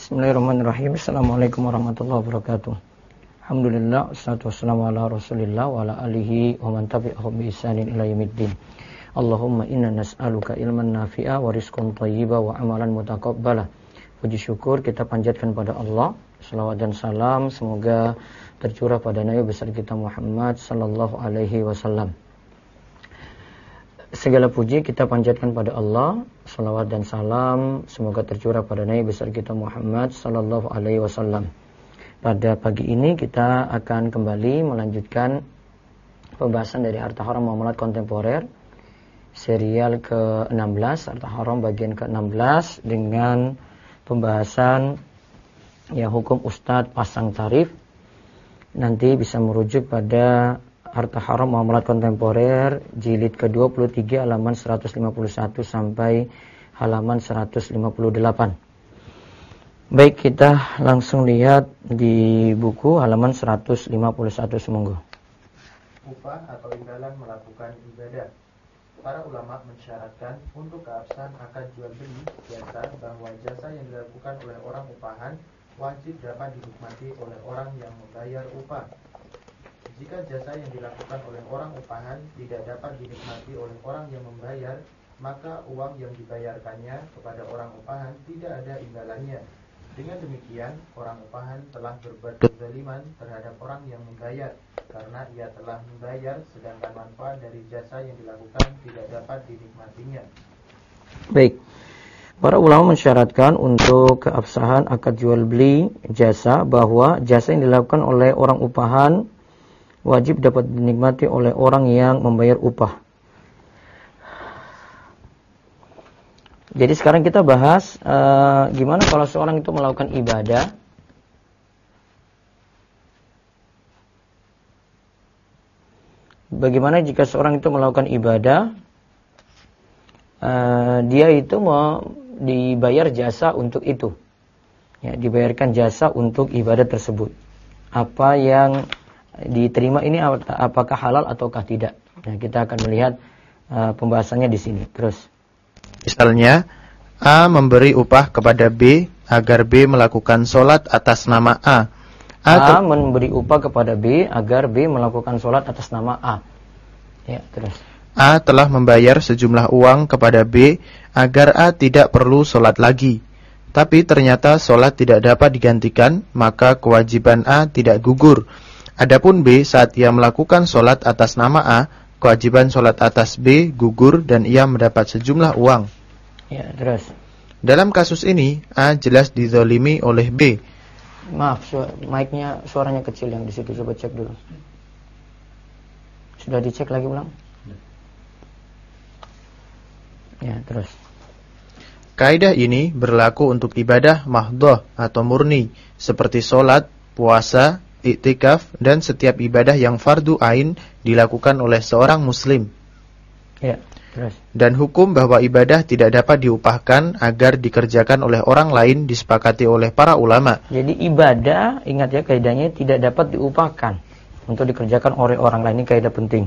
Bismillahirrahmanirrahim. Assalamualaikum warahmatullahi wabarakatuh. Alhamdulillah, wassalatu wassalamu ala Rasulillah wa ala alihi wa man tabi'ahum bi ihsanin ila yaumiddin. Allahumma inna nas'aluka ilman nafi'a wa rizqan thayyiba wa amalan mutaqabbala. Puji syukur kita panjatkan pada Allah. Salawat dan salam semoga tercurah pada Nabi besar kita Muhammad sallallahu alaihi wasallam. Segala puji kita panjatkan pada Allah. Salawat dan salam semoga tercurah pada Nabi besar kita Muhammad sallallahu alaihi wasallam. Pada pagi ini kita akan kembali melanjutkan pembahasan dari Harta Haram Muamalat Kontemporer serial ke-16, Harta Haram bagian ke-16 dengan pembahasan ya hukum Ustadz pasang tarif. Nanti bisa merujuk pada Harta Haram Muamalat Kontemporer jilid ke-23 halaman 151 sampai halaman 158. Baik, kita langsung lihat di buku halaman 151 semonggo. Upah atau imbalan melakukan ibadah. Para ulama mensyaratkan untuk keabsahan akad jual beli jasa bahwa jasa yang dilakukan oleh orang upahan wajib dapat dinikmati oleh orang yang membayar upah. Jika jasa yang dilakukan oleh orang upahan tidak dapat dinikmati oleh orang yang membayar, maka uang yang dibayarkannya kepada orang upahan tidak ada imbalannya. Dengan demikian, orang upahan telah berbuat kezaliman terhadap orang yang membayar, karena ia telah membayar sedangkan manfaat dari jasa yang dilakukan tidak dapat dinikmatinya. Baik, para ulama mensyaratkan untuk keabsahan akad jual beli jasa bahwa jasa yang dilakukan oleh orang upahan wajib dapat dinikmati oleh orang yang membayar upah. Jadi sekarang kita bahas gimana kalau seorang itu melakukan ibadah. Bagaimana jika seorang itu melakukan ibadah, dia itu mau dibayar jasa untuk itu. Ya, dibayarkan jasa untuk ibadah tersebut. Apa yang diterima ini apakah halal ataukah tidak? Nah, kita akan melihat pembahasannya di sini. Terus, misalnya A memberi upah kepada B agar B melakukan sholat atas nama A. A memberi upah kepada B agar B melakukan sholat atas nama A. Ya, terus. A telah membayar sejumlah uang kepada B agar A tidak perlu sholat lagi. Tapi ternyata sholat tidak dapat digantikan, maka kewajiban A tidak gugur. Adapun B saat ia melakukan sholat atas nama A, kewajiban sholat atas B gugur dan ia mendapat sejumlah uang. Ya, terus. Dalam kasus ini, A jelas dizalimi oleh B. Maaf, mic-nya suaranya kecil yang di situ, coba cek dulu. Sudah dicek lagi ulang? Ya, terus. Kaidah ini berlaku untuk ibadah mahdhah atau murni, seperti sholat, puasa, iktikaf, dan setiap ibadah yang fardu ain dilakukan oleh seorang muslim. Ya, terus. Dan hukum bahwa ibadah tidak dapat diupahkan agar dikerjakan oleh orang lain disepakati oleh para ulama. Jadi ibadah, ingat ya kaidahnya, tidak dapat diupahkan untuk dikerjakan oleh orang lain. Ini kaidah penting.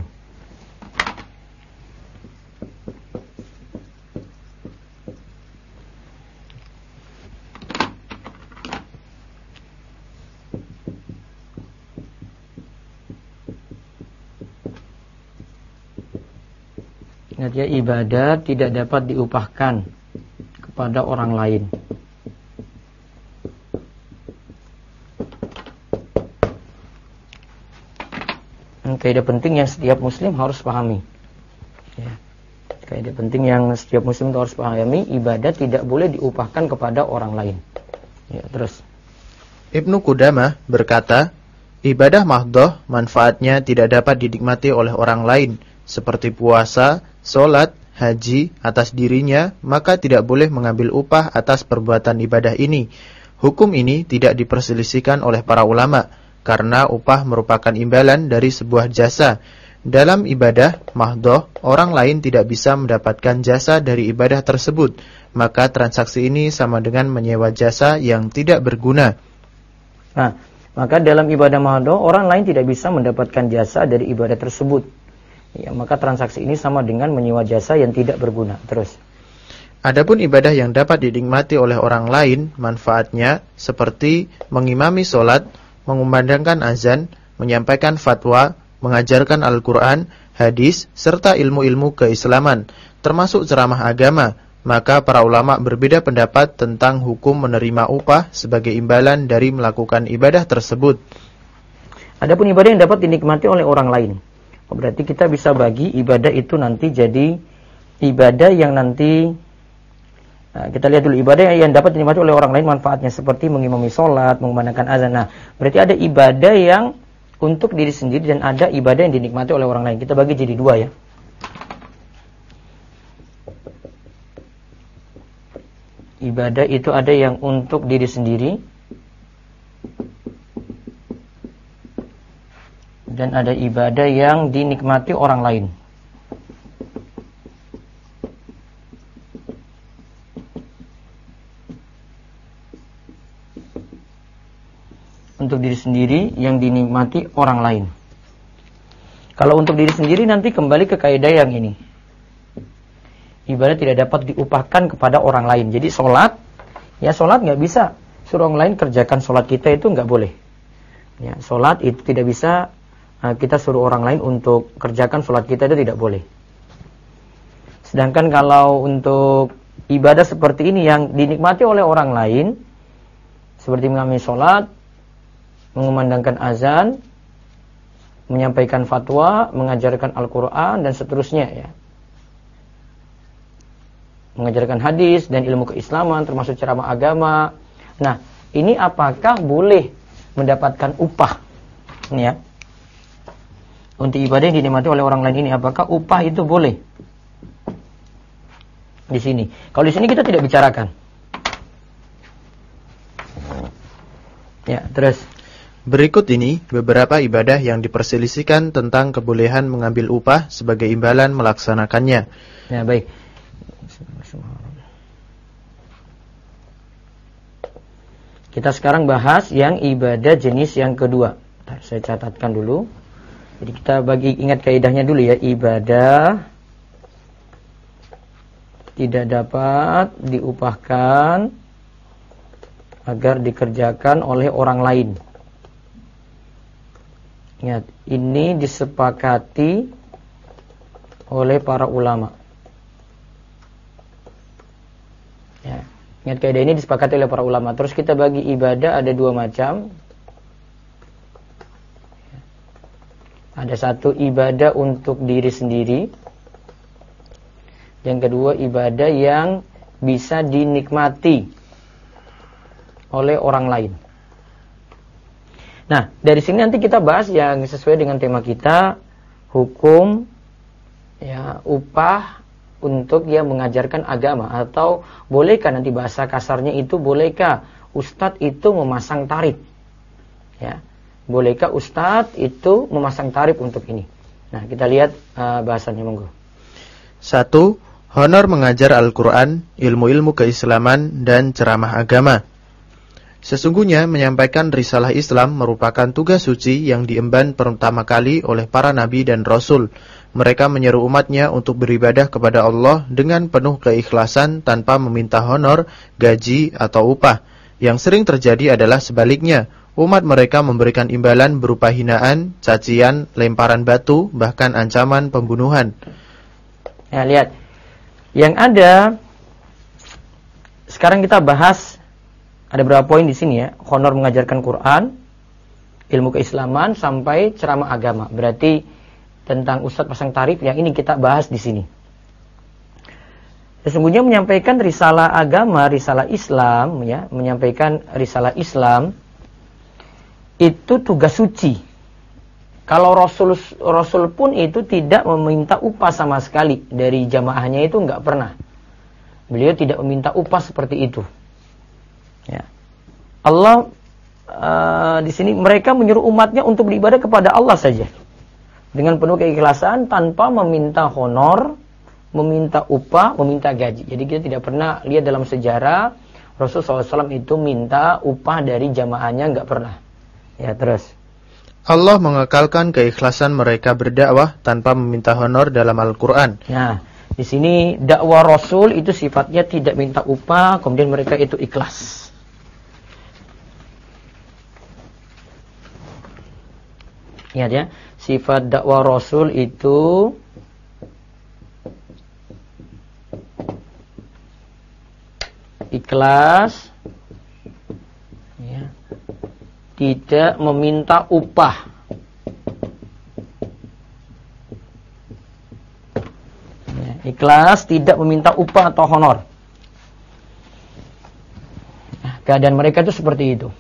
Ingat ya, ibadah tidak dapat diupahkan kepada orang lain. Kaidah penting yang setiap muslim harus pahami. Ya. Kaidah penting yang setiap muslim harus pahami, ibadah tidak boleh diupahkan kepada orang lain. Ya, terus. Ibnu Qudamah berkata, ibadah mahdhah manfaatnya tidak dapat dinikmati oleh orang lain, seperti puasa, sholat, haji atas dirinya, maka tidak boleh mengambil upah atas perbuatan ibadah ini. Hukum ini tidak diperselisihkan oleh para ulama, karena upah merupakan imbalan dari sebuah jasa. Dalam ibadah mahdhah, orang lain tidak bisa mendapatkan jasa dari ibadah tersebut, maka transaksi ini sama dengan menyewa jasa yang tidak berguna. Nah, maka dalam ibadah mahdhah, orang lain tidak bisa mendapatkan jasa dari ibadah tersebut. Ya, maka transaksi ini sama dengan menyewa jasa yang tidak berguna. Terus. Adapun ibadah yang dapat dinikmati oleh orang lain, manfaatnya seperti mengimami sholat, mengumandangkan azan, menyampaikan fatwa, mengajarkan Al-Quran, hadis, serta ilmu-ilmu keislaman, termasuk ceramah agama. Maka para ulama berbeda pendapat tentang hukum menerima upah sebagai imbalan dari melakukan ibadah tersebut. Adapun ibadah yang dapat dinikmati oleh orang lain, berarti kita bisa bagi ibadah itu nanti jadi ibadah yang nanti, kita lihat dulu ibadah yang dapat dinikmati oleh orang lain manfaatnya seperti mengimami sholat, mengumandangkan azan. Nah, berarti ada ibadah yang untuk diri sendiri dan ada ibadah yang dinikmati oleh orang lain. Kita bagi jadi dua ya. Ibadah itu ada yang untuk diri sendiri dan ada ibadah yang dinikmati orang lain. Untuk diri sendiri yang dinikmati orang lain. Kalau untuk diri sendiri nanti kembali ke kaidah yang ini. Ibadah tidak dapat diupahkan kepada orang lain. Jadi sholat, ya sholat nggak bisa suruh orang lain kerjakan sholat kita, itu nggak boleh. Ya, sholat itu tidak bisa kita suruh orang lain untuk kerjakan sholat kita, itu tidak boleh. Sedangkan kalau untuk ibadah seperti ini yang dinikmati oleh orang lain, seperti mengambil sholat, mengumandangkan azan, menyampaikan fatwa, mengajarkan Al-Quran dan seterusnya ya. Mengajarkan hadis dan ilmu keislaman termasuk ceramah agama. Nah, ini apakah boleh mendapatkan upah? Ini ya. Untuk ibadah yang dinikmati oleh orang lain ini apakah upah itu boleh? Di sini. Kalau di sini kita tidak bicarakan. Ya, terus berikut ini beberapa ibadah yang diperselisihkan tentang kebolehan mengambil upah sebagai imbalan melaksanakannya. Ya, baik. Kita sekarang bahas yang ibadah jenis yang kedua. Saya catatkan dulu. Jadi kita ingat kaidahnya dulu ya. Ibadah tidak dapat diupahkan agar dikerjakan oleh orang lain. Ingat, ini disepakati oleh para ulama. Ya. Ingat kaidah ini disepakati oleh para ulama. Terus kita bagi ibadah ada dua macam. Ada satu ibadah untuk diri sendiri. Yang kedua ibadah yang bisa dinikmati oleh orang lain. Nah, dari sini nanti kita bahas yang sesuai dengan tema kita, hukum ya upah untuk yang mengajarkan agama, atau bolehkah nanti bahasa kasarnya itu, bolehkah ustadz itu memasang tarif? Ya, bolehkah ustadz itu memasang tarif untuk ini? Nah, kita lihat bahasannya, monggo. 1. Honor mengajar Al-Quran, ilmu-ilmu keislaman, dan ceramah agama. Sesungguhnya menyampaikan risalah Islam merupakan tugas suci yang diemban pertama kali oleh para nabi dan rasul. Mereka menyeru umatnya untuk beribadah kepada Allah dengan penuh keikhlasan tanpa meminta honor, gaji, atau upah. Yang sering terjadi adalah sebaliknya. Umat mereka memberikan imbalan berupa hinaan, cacian, lemparan batu, bahkan ancaman pembunuhan. Ya, lihat. Yang ada, sekarang kita bahas, ada beberapa poin di sini ya. Honor mengajarkan Quran, ilmu keislaman, sampai ceramah agama. Berarti tentang ustadz pasang tarif yang ini kita bahas di sini. Sesungguhnya menyampaikan risalah agama, risalah Islam ya, menyampaikan risalah Islam itu tugas suci. Kalau Rasul pun itu tidak meminta upah sama sekali dari jamaahnya, itu enggak pernah. Beliau tidak meminta upah seperti itu. Ya. Allah di sini mereka menyuruh umatnya untuk beribadah kepada Allah saja. Dengan penuh keikhlasan tanpa meminta honor, meminta upah, meminta gaji. Jadi kita tidak pernah lihat dalam sejarah Rasulullah SAW itu minta upah dari jamaahnya, enggak pernah. Ya, terus. Allah mengekalkan keikhlasan mereka berdakwah tanpa meminta honor dalam Al-Quran. Nah, Di sini dakwah Rasul itu sifatnya tidak minta upah, kemudian mereka itu ikhlas. Ingat ya, sifat dakwah Rasul itu ikhlas, ya, tidak meminta upah. Ya, ikhlas, tidak meminta upah atau honor. Nah, keadaan mereka itu seperti itu.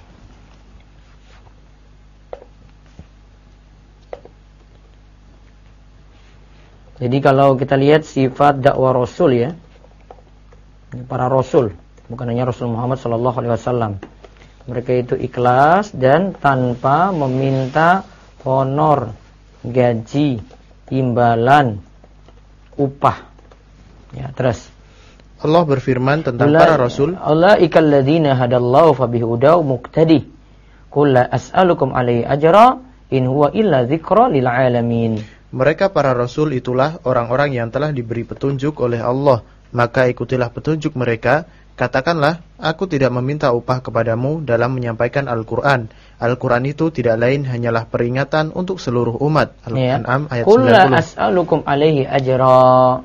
Jadi kalau kita lihat sifat dakwah Rasul ya, para Rasul, bukan hanya Rasul Muhammad SAW, mereka itu ikhlas dan tanpa meminta honor, gaji, imbalan, upah. Ya, terus Allah berfirman tentang para Rasul. Allah ikalladzina hadallahu fabihudaw muqtadi. Qul la as'alukum alaihi ajra in huwa illa dzikra lil alamin. Mereka para Rasul itulah orang-orang yang telah diberi petunjuk oleh Allah. Maka ikutilah petunjuk mereka. Katakanlah, aku tidak meminta upah kepadamu dalam menyampaikan Al-Quran. Al-Quran itu tidak lain hanyalah peringatan untuk seluruh umat. Al-An'am ayat 90. Qul la as'alukum alaihi ajra.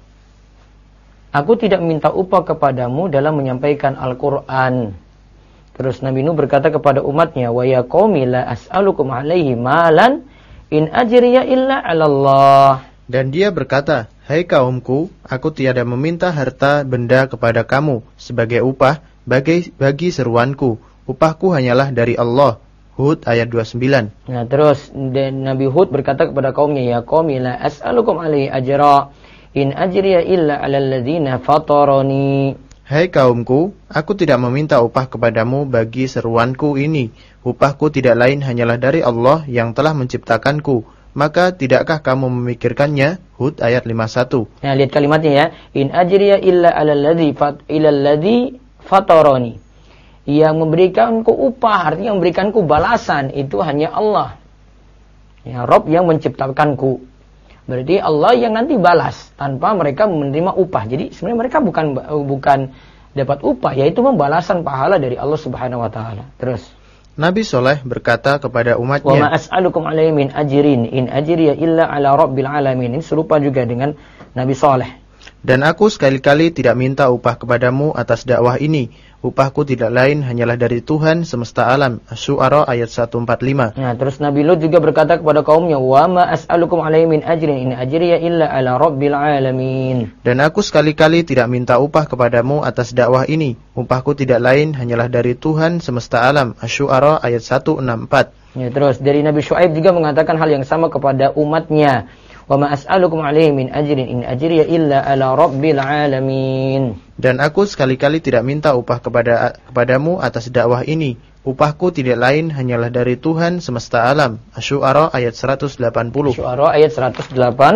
Aku tidak minta upah kepadamu dalam menyampaikan Al-Quran. Terus Nabi Nuh berkata kepada umatnya, wa ya qaumi la as'alukum alaihi malan in ajriya illa 'ala Allah. Dan dia berkata, hai kaumku, aku tiada meminta harta benda kepada kamu sebagai upah bagi seruanku. Upahku hanyalah dari Allah. Hud ayat 29. Nah, terus Nabi Hud berkata kepada kaumnya, ya qaumi la as'alukum alaihi ajra in ajriya illa 'alal ladzina fatarani. Hai kaumku, aku tidak meminta upah kepadamu bagi seruanku ini. Upahku tidak lain hanyalah dari Allah yang telah menciptakanku. Maka tidakkah kamu memikirkannya? Hud ayat 51. Nah, lihat kalimatnya ya. In ajriya illa 'alal ladzi fatarani. Yang memberikanku upah, artinya memberikanku balasan itu hanya Allah. Ya, Rabb yang menciptakanku. Berarti Allah yang nanti balas tanpa mereka menerima upah. Jadi sebenarnya mereka bukan dapat upah, yaitu pembalasan pahala dari Allah Subhanahu wa taala. Terus Nabi Soleh berkata kepada umatnya, wa ma as'alukum alaihi min ajrin in ajriya illa ala rabbil alamin. Ini serupa juga dengan Nabi Soleh. Dan aku sekali-kali tidak minta upah kepadamu atas dakwah ini. Upahku tidak lain hanyalah dari Tuhan semesta alam. Asy-Syu'ara ayat 145. Nah, terus Nabi Lut juga berkata kepada kaumnya, wa ma as'alukum alaihi min ajrin in ajriya illa ala rabbil alamin. Dan aku sekali-kali tidak minta upah kepadamu atas dakwah ini. Upahku tidak lain hanyalah dari Tuhan semesta alam. Asy-Syu'ara ayat 164. Ya, terus dari Nabi Syuaib juga mengatakan hal yang sama kepada umatnya. Wa ma as'alukum alaihi min ajrin in ajriya illa ala rabbil alamin. Dan aku sekali-kali tidak minta upah kepadamu atas dakwah ini. Upahku tidak lain hanyalah dari Tuhan semesta alam. Asy-Syu'ara ayat 180. Asy-Syu'ara ayat 180.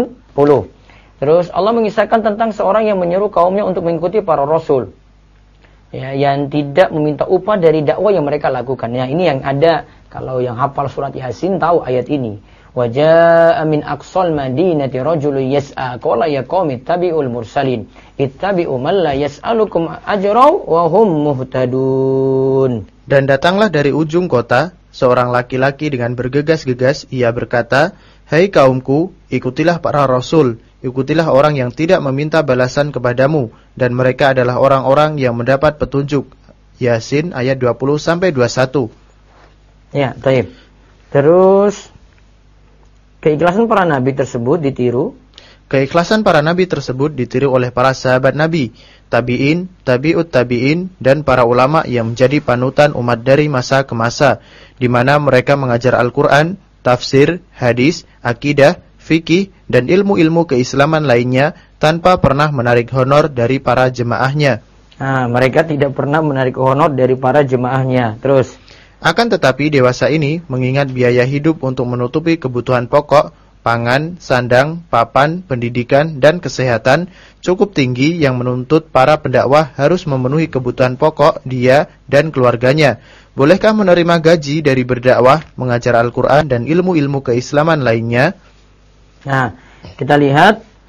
Terus Allah mengisahkan tentang seorang yang menyeru kaumnya untuk mengikuti para rasul. Ya, yang tidak meminta upah dari dakwah yang mereka lakukan. Ya, ini yang ada kalau yang hafal surat Yasin tahu ayat ini. Waja'a min aqsal madinati rajulun yas'a qala ya qaumi ittabi'ul mursalin ittabi'u man la yas'alukum ajra wa hum muhtadun. Dan datanglah dari ujung kota seorang laki-laki dengan bergegas-gegas, ia berkata, hai kaumku, ikutilah para rasul, ikutilah orang yang tidak meminta balasan kepadamu, dan mereka adalah orang-orang yang mendapat petunjuk. Yasin ayat 20-21. Ya, baik. Terus keikhlasan para nabi tersebut ditiru. Keikhlasan para nabi tersebut ditiru oleh para sahabat nabi, tabi'in, tabi'ut tabi'in, dan para ulama yang menjadi panutan umat dari masa ke masa, di mana mereka mengajar Al-Quran, tafsir, hadis, akidah, fikih, dan ilmu-ilmu keislaman lainnya tanpa pernah menarik honor dari para jemaahnya. Nah, mereka tidak pernah menarik honor dari para jemaahnya. Terus akan tetapi dewasa ini mengingat biaya hidup untuk menutupi kebutuhan pokok, pangan, sandang, papan, pendidikan, dan kesehatan cukup tinggi yang menuntut para pendakwah harus memenuhi kebutuhan pokok dia dan keluarganya. Bolehkah menerima gaji dari berdakwah, mengajar Al-Quran, dan ilmu-ilmu keislaman lainnya? Nah, kita lihat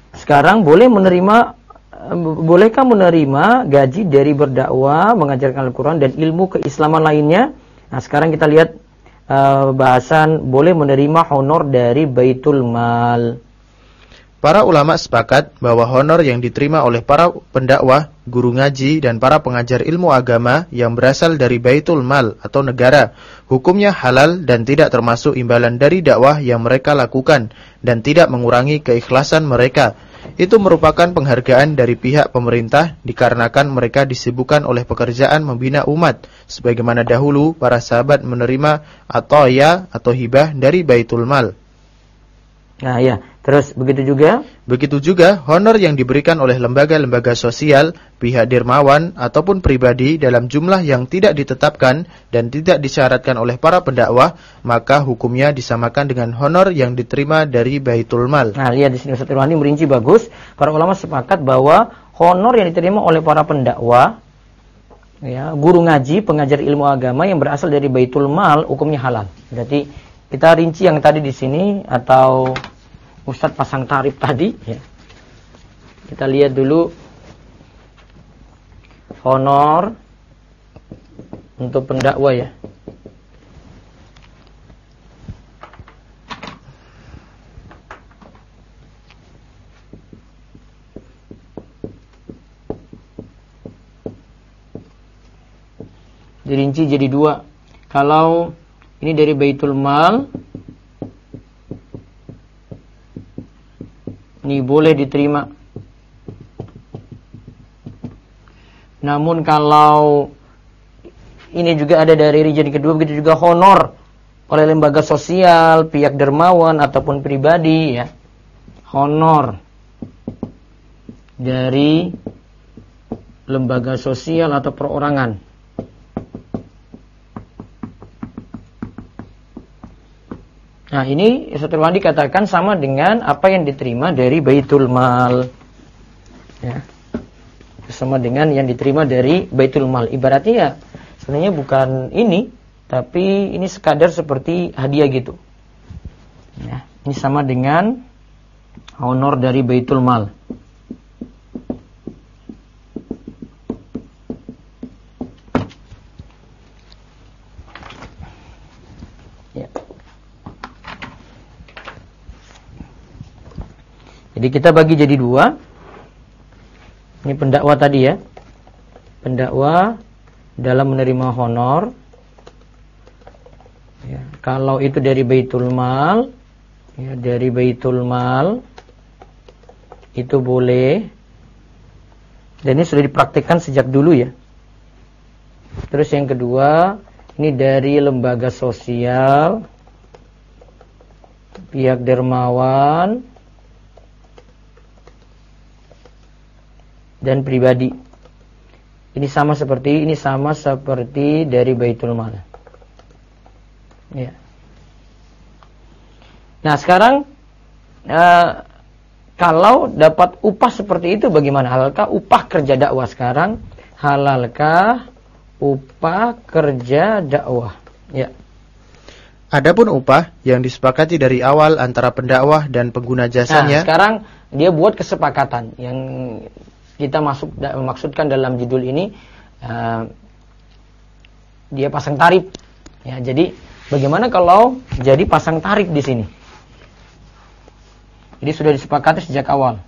sekarang bolehkah menerima gaji dari berdakwah, mengajarkan Al-Quran dan ilmu keislaman lainnya? Nah, sekarang kita lihat bahasan boleh menerima honor dari Baitul Mal. Para ulama sepakat bahwa honor yang diterima oleh para pendakwah, guru ngaji, dan para pengajar ilmu agama yang berasal dari Baitul Mal atau negara, hukumnya halal dan tidak termasuk imbalan dari dakwah yang mereka lakukan dan tidak mengurangi keikhlasan mereka. Itu merupakan penghargaan dari pihak pemerintah dikarenakan mereka disibukkan oleh pekerjaan membina umat, sebagaimana dahulu para sahabat menerima ataya atau hibah dari Baitul Mal. Nah ya, terus begitu juga honor yang diberikan oleh lembaga-lembaga sosial, pihak dermawan ataupun pribadi dalam jumlah yang tidak ditetapkan dan tidak disyaratkan oleh para pendakwah, maka hukumnya disamakan dengan honor yang diterima dari Baitul Mal. Nah, lihat di sini Ustaz Irwandi merinci bagus. Para ulama sepakat bahwa honor yang diterima oleh para pendakwah, ya, guru ngaji, pengajar ilmu agama yang berasal dari Baitul Mal, hukumnya halal. Berarti kita rinci yang tadi di sini atau Ustadz pasang tarif tadi, ya. Kita lihat dulu honor untuk pendakwah, ya. Dirinci jadi dua. Kalau ini dari Baitul Mal, ini boleh diterima. Namun kalau ini juga ada dari region kedua, begitu juga honor oleh lembaga sosial, pihak dermawan ataupun pribadi, ya. Honor dari lembaga sosial atau perorangan. Nah, ini Ustaz Irwandi katakan sama dengan apa yang diterima dari Baitul Mal. Ya. Sama dengan yang diterima dari Baitul Mal. Ibaratnya ya, sebenarnya bukan ini, tapi ini sekadar seperti hadiah gitu. Ya, ini sama dengan honor dari Baitul Mal. Jadi kita bagi jadi dua. Ini pendakwah tadi, ya. Pendakwah dalam menerima honor, ya, kalau itu dari Baitul Mal, ya, dari Baitul Mal itu boleh. Dan ini sudah dipraktikkan sejak dulu, ya. Terus yang kedua, ini dari lembaga sosial, pihak dermawan dan pribadi. Ini sama seperti dari Baitul Mal. Ya. Nah, sekarang kalau dapat upah seperti itu bagaimana? Halalkah upah kerja dakwah sekarang? Halalkah upah kerja dakwah? Ya. Adapun upah yang disepakati dari awal antara pendakwah dan pengguna jasanya. Nah, sekarang dia buat kesepakatan yang kita maksudkan dalam judul ini, dia pasang tarif. Ya, jadi bagaimana kalau jadi pasang tarif di sini? Jadi sudah disepakati sejak awal.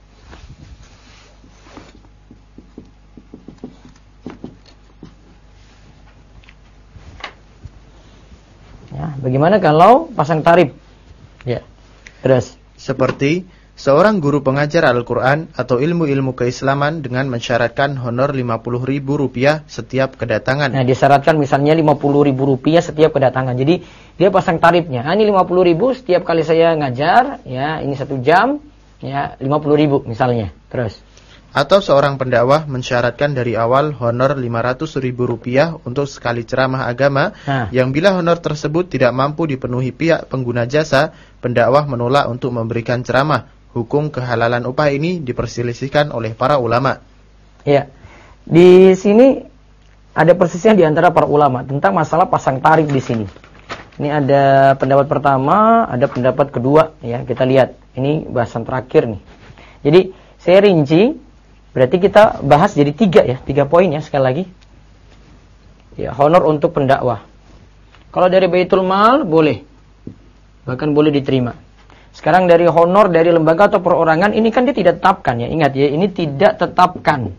Ya, bagaimana kalau pasang tarif? Ya, terus seperti seorang guru pengajar Al-Quran atau ilmu-ilmu keislaman dengan mensyaratkan honor Rp50.000 setiap kedatangan. Nah, disyaratkan misalnya Rp50.000 setiap kedatangan. Jadi dia pasang tarifnya. Ini Rp50.000 setiap kali saya ngajar, ya, ini 1 jam, ya, Rp50.000 misalnya. Terus. Atau seorang pendakwah mensyaratkan dari awal honor Rp500.000 untuk sekali ceramah agama, yang bila honor tersebut tidak mampu dipenuhi pihak pengguna jasa, pendakwah menolak untuk memberikan ceramah. Hukum kehalalan upah ini diperselisihkan oleh para ulama. Ya, di sini ada persisnya di antara para ulama tentang masalah pasang tarif di sini. Ini ada pendapat pertama, ada pendapat kedua, ya, kita lihat. Ini bahasan terakhir nih. Jadi saya rinci, berarti kita bahas jadi 3 poin ya sekali lagi. Ya, honor untuk pendakwah. Kalau dari Baitul Mal boleh, bahkan boleh diterima. Sekarang dari honor dari lembaga atau perorangan, ini kan dia tidak tetapkan ya. Ingat ya, ini tidak tetapkan.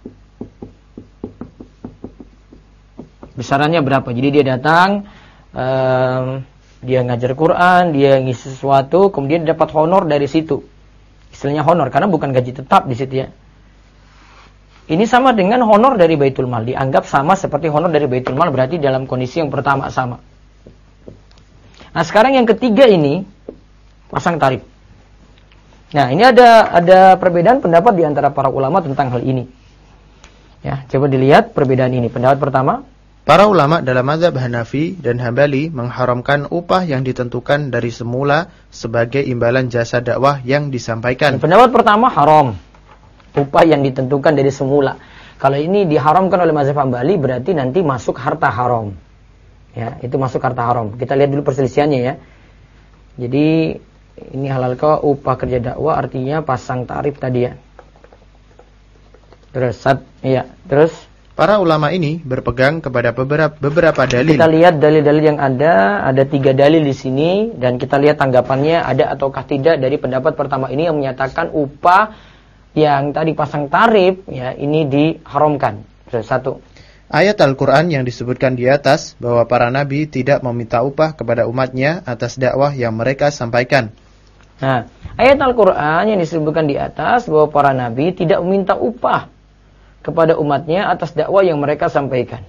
Besarannya berapa? Jadi dia datang, dia ngajar Quran, dia ngisi sesuatu, kemudian dapat honor dari situ. Istilahnya honor, karena bukan gaji tetap di situ ya. Ini sama dengan honor dari Baitul Mal. Dianggap sama seperti honor dari Baitul Mal, berarti dalam kondisi yang pertama sama. Nah sekarang yang ketiga ini, pasang tarif. Nah ini ada perbedaan pendapat di antara para ulama tentang hal ini. Ya, coba dilihat perbedaan ini. Pendapat pertama, para ulama dalam mazhab Hanafi dan Hambali mengharamkan upah yang ditentukan dari semula sebagai imbalan jasa dakwah yang disampaikan. Pendapat pertama haram. Upah yang ditentukan dari semula. Kalau ini diharamkan oleh mazhab Hambali berarti nanti masuk harta haram. Ya, itu masuk harta haram. Kita lihat dulu perselisihannya ya. Jadi ini halal kau upah kerja dakwah artinya pasang tarif tadi ya. Terus para ulama ini berpegang kepada beberapa dalil. Kita lihat dalil-dalil yang ada 3 dalil di sini dan kita lihat tanggapannya ada ataukah tidak dari pendapat pertama ini yang menyatakan upah yang tadi pasang tarif ya ini diharamkan. Terus 1. Ayat Al-Quran yang disebutkan di atas bahwa para nabi tidak meminta upah kepada umatnya atas dakwah yang mereka sampaikan. Nah, ayat Al-Quran yang disebutkan di atas bahwa para nabi tidak meminta upah kepada umatnya atas dakwah yang mereka sampaikan.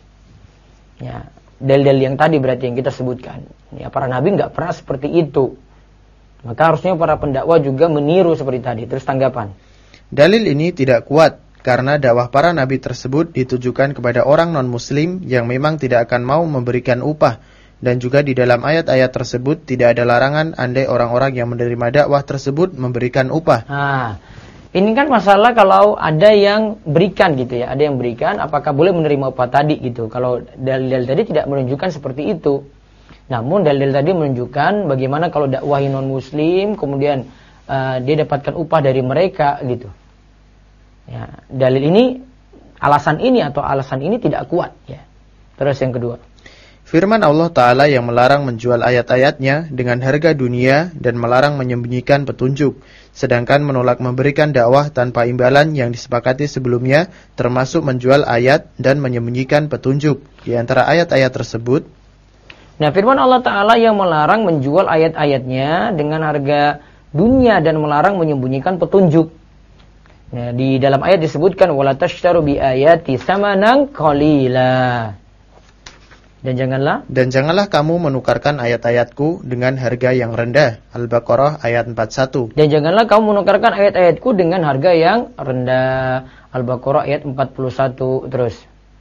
Ya, dalil-dalil yang tadi berarti yang kita sebutkan. Ya, para nabi nggak pernah seperti itu. Maka harusnya para pendakwah juga meniru seperti tadi. Terus tanggapan. Dalil ini tidak kuat. Karena dakwah para nabi tersebut ditujukan kepada orang non-muslim yang memang tidak akan mau memberikan upah. Dan juga di dalam ayat-ayat tersebut tidak ada larangan andai orang-orang yang menerima dakwah tersebut memberikan upah. Nah, ini kan masalah kalau ada yang berikan gitu ya. Ada yang berikan, apakah boleh menerima upah tadi gitu. Kalau dalil-dalil tadi tidak menunjukkan seperti itu. Namun dalil tadi menunjukkan bagaimana kalau dakwahi non-muslim, kemudian dia dapatkan upah dari mereka gitu. Ya, dalil ini, alasan ini tidak kuat ya. Terus yang kedua. Firman Allah Ta'ala yang melarang menjual ayat-ayatnya dengan harga dunia dan melarang menyembunyikan petunjuk. Sedangkan menolak memberikan dakwah tanpa imbalan yang disepakati sebelumnya termasuk menjual ayat dan menyembunyikan petunjuk. Di antara ayat-ayat tersebut. Nah firman Allah Ta'ala yang melarang menjual ayat-ayatnya dengan harga dunia dan melarang menyembunyikan petunjuk. Nah, di dalam ayat disebutkan wala tashtaru bi ayati samanan qalila. Dan janganlah kamu menukarkan ayat-ayatku dengan harga yang rendah. Al-Baqarah ayat 41. Dan janganlah kamu menukarkan ayat-ayatku dengan harga yang rendah. Al-Baqarah ayat 41 terus.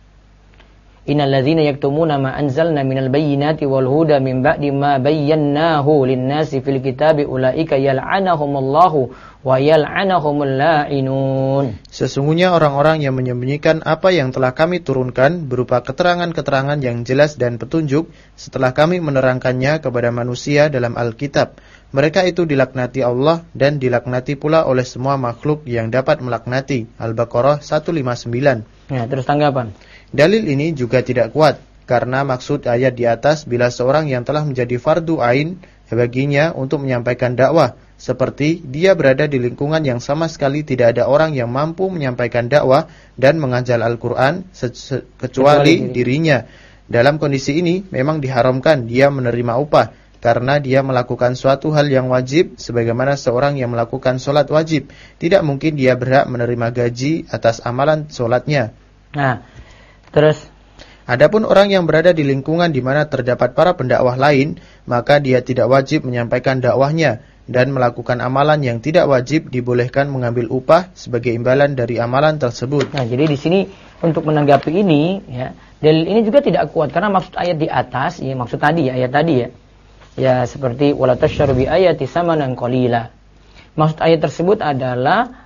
Innal ladzina yaktumuna ma anzalna minal bayyinati wal huda min ba'di ma bayyanahu lin-nasi fil kitabi ulaika yal'anahumullahu wa yal'anahumul la'inun. Sesungguhnya orang-orang yang menyembunyikan apa yang telah kami turunkan berupa keterangan-keterangan yang jelas dan petunjuk setelah kami menerangkannya kepada manusia dalam Alkitab. Mereka itu dilaknati Allah dan dilaknati pula oleh semua makhluk yang dapat melaknati. Al-Baqarah 159. Ya, terus tanggapan. Dalil ini juga tidak kuat karena maksud ayat di atas bila seorang yang telah menjadi fardu ain baginya untuk menyampaikan dakwah seperti dia berada di lingkungan yang sama sekali tidak ada orang yang mampu menyampaikan dakwah dan mengajar Al-Quran kecuali dirinya. Dalam kondisi ini memang diharamkan dia menerima upah karena dia melakukan suatu hal yang wajib sebagaimana seorang yang melakukan sholat wajib. Tidak mungkin dia berhak menerima gaji atas amalan sholatnya. Nah, terus adapun orang yang berada di lingkungan di mana terdapat para pendakwah lain, maka dia tidak wajib menyampaikan dakwahnya dan melakukan amalan yang tidak wajib dibolehkan mengambil upah sebagai imbalan dari amalan tersebut. Nah, jadi di sini untuk menanggapi ini ya, dalil ini juga tidak kuat karena maksud ayat di atas, ya maksud tadi ya, ayat tadi ya. Ya seperti wala tasytaru bi ayati samanan qalila. Maksud ayat tersebut adalah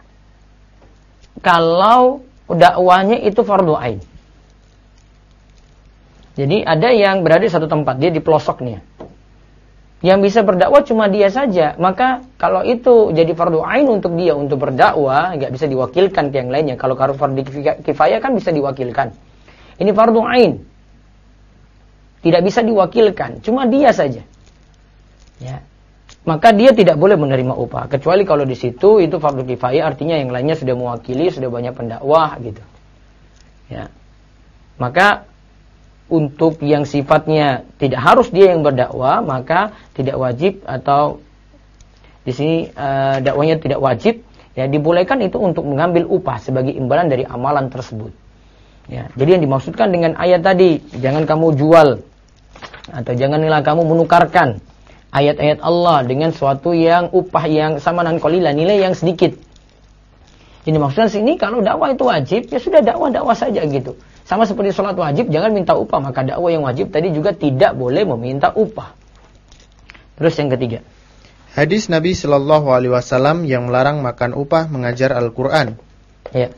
kalau dakwahnya itu fardhu ain. Jadi ada yang berada di satu tempat, dia di pelosoknya. Yang bisa berdakwah cuma dia saja. Maka kalau itu jadi fardu ain untuk dia untuk berdakwah, nggak bisa diwakilkan ke yang lainnya. Kalau fardu kifayah kan bisa diwakilkan. Ini fardu ain. Tidak bisa diwakilkan, cuma dia saja. Ya. Maka dia tidak boleh menerima upah. Kecuali kalau di situ itu fardu kifayah, artinya yang lainnya sudah mewakili, sudah banyak pendakwah gitu. Ya. Maka untuk yang sifatnya tidak harus dia yang berdakwah, maka tidak wajib, atau di sini dakwanya tidak wajib, ya dibolehkan itu untuk mengambil upah sebagai imbalan dari amalan tersebut. Ya, jadi yang dimaksudkan dengan ayat tadi, jangan kamu jual atau janganlah kamu menukarkan ayat-ayat Allah dengan suatu yang upah yang samanan qalila, nilai yang sedikit. Ini maksudnya sini kalau dakwah itu wajib, ya sudah dakwah saja gitu. Sama seperti sholat wajib, jangan minta upah. Maka dakwah yang wajib tadi juga tidak boleh meminta upah. Terus yang ketiga, hadis Nabi Shallallahu Alaihi Wasallam yang melarang makan upah mengajar Al-Quran. Ya.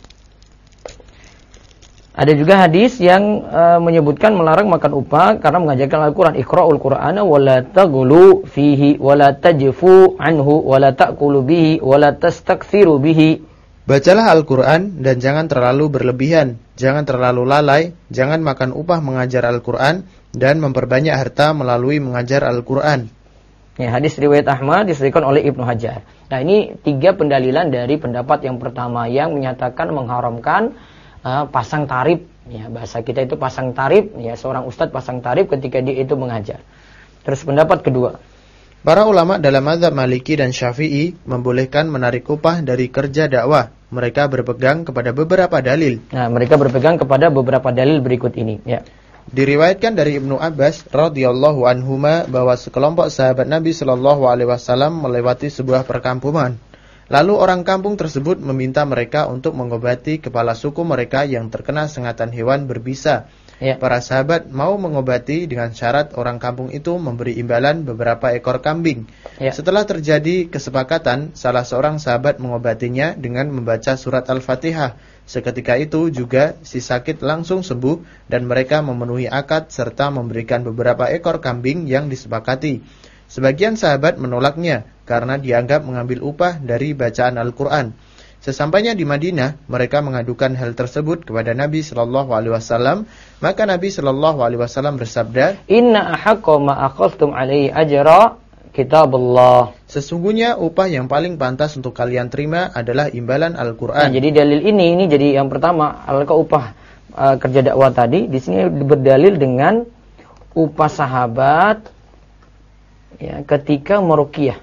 Ada juga hadis yang menyebutkan melarang makan upah karena mengajarkan Al-Quran. Iqra'ul Qur'ana wa la taghlu fihi wa la tajfu anhu wa la ta'kulu bihi wa la tastakthiru bihi. Bacalah Al-Quran dan jangan terlalu berlebihan, jangan terlalu lalai, jangan makan upah mengajar Al-Quran, dan memperbanyak harta melalui mengajar Al-Quran. Ya, hadis riwayat Ahmad disebutkan oleh Ibnu Hajar. Nah, ini 3 pendalilan dari pendapat yang pertama yang menyatakan mengharamkan pasang tarif. Ya, bahasa kita itu pasang tarif. Ya, seorang ustadz pasang tarif ketika dia itu mengajar. Terus pendapat kedua, para ulama dalam mazhab Maliki dan Syafi'i membolehkan menarik upah dari kerja dakwah. Mereka berpegang kepada beberapa dalil. Nah, mereka berpegang kepada beberapa dalil berikut ini. Ya. Diriwayatkan dari Ibnu Abbas radhiyallahu anhuma bahwa sekelompok sahabat Nabi Shallallahu Alaihi Wasallam melewati sebuah perkampungan. Lalu orang kampung tersebut meminta mereka untuk mengobati kepala suku mereka yang terkena sengatan hewan berbisa. Ya. Para sahabat mau mengobati dengan syarat orang kampung itu memberi imbalan beberapa ekor kambing. Ya. Setelah terjadi kesepakatan, salah seorang sahabat mengobatinya dengan membaca surat Al-Fatihah. Seketika itu juga si sakit langsung sembuh dan mereka memenuhi akad serta memberikan beberapa ekor kambing yang disepakati. Sebagian sahabat menolaknya karena dianggap mengambil upah dari bacaan Al-Quran. Sesampainya di Madinah, mereka mengadukan hal tersebut kepada Nabi Shallallahu Alaihi Wasallam. Maka Nabi Shallallahu Alaihi Wasallam bersabda, Inna ahaqqa ma akhadhtum alaihi ajra kitabullah. Sesungguhnya upah yang paling pantas untuk kalian terima adalah imbalan Al-Quran. Nah, jadi dalil ini jadi yang pertama, upah kerja dakwah tadi di sini berdalil dengan upah sahabat ya, ketika meruqyah.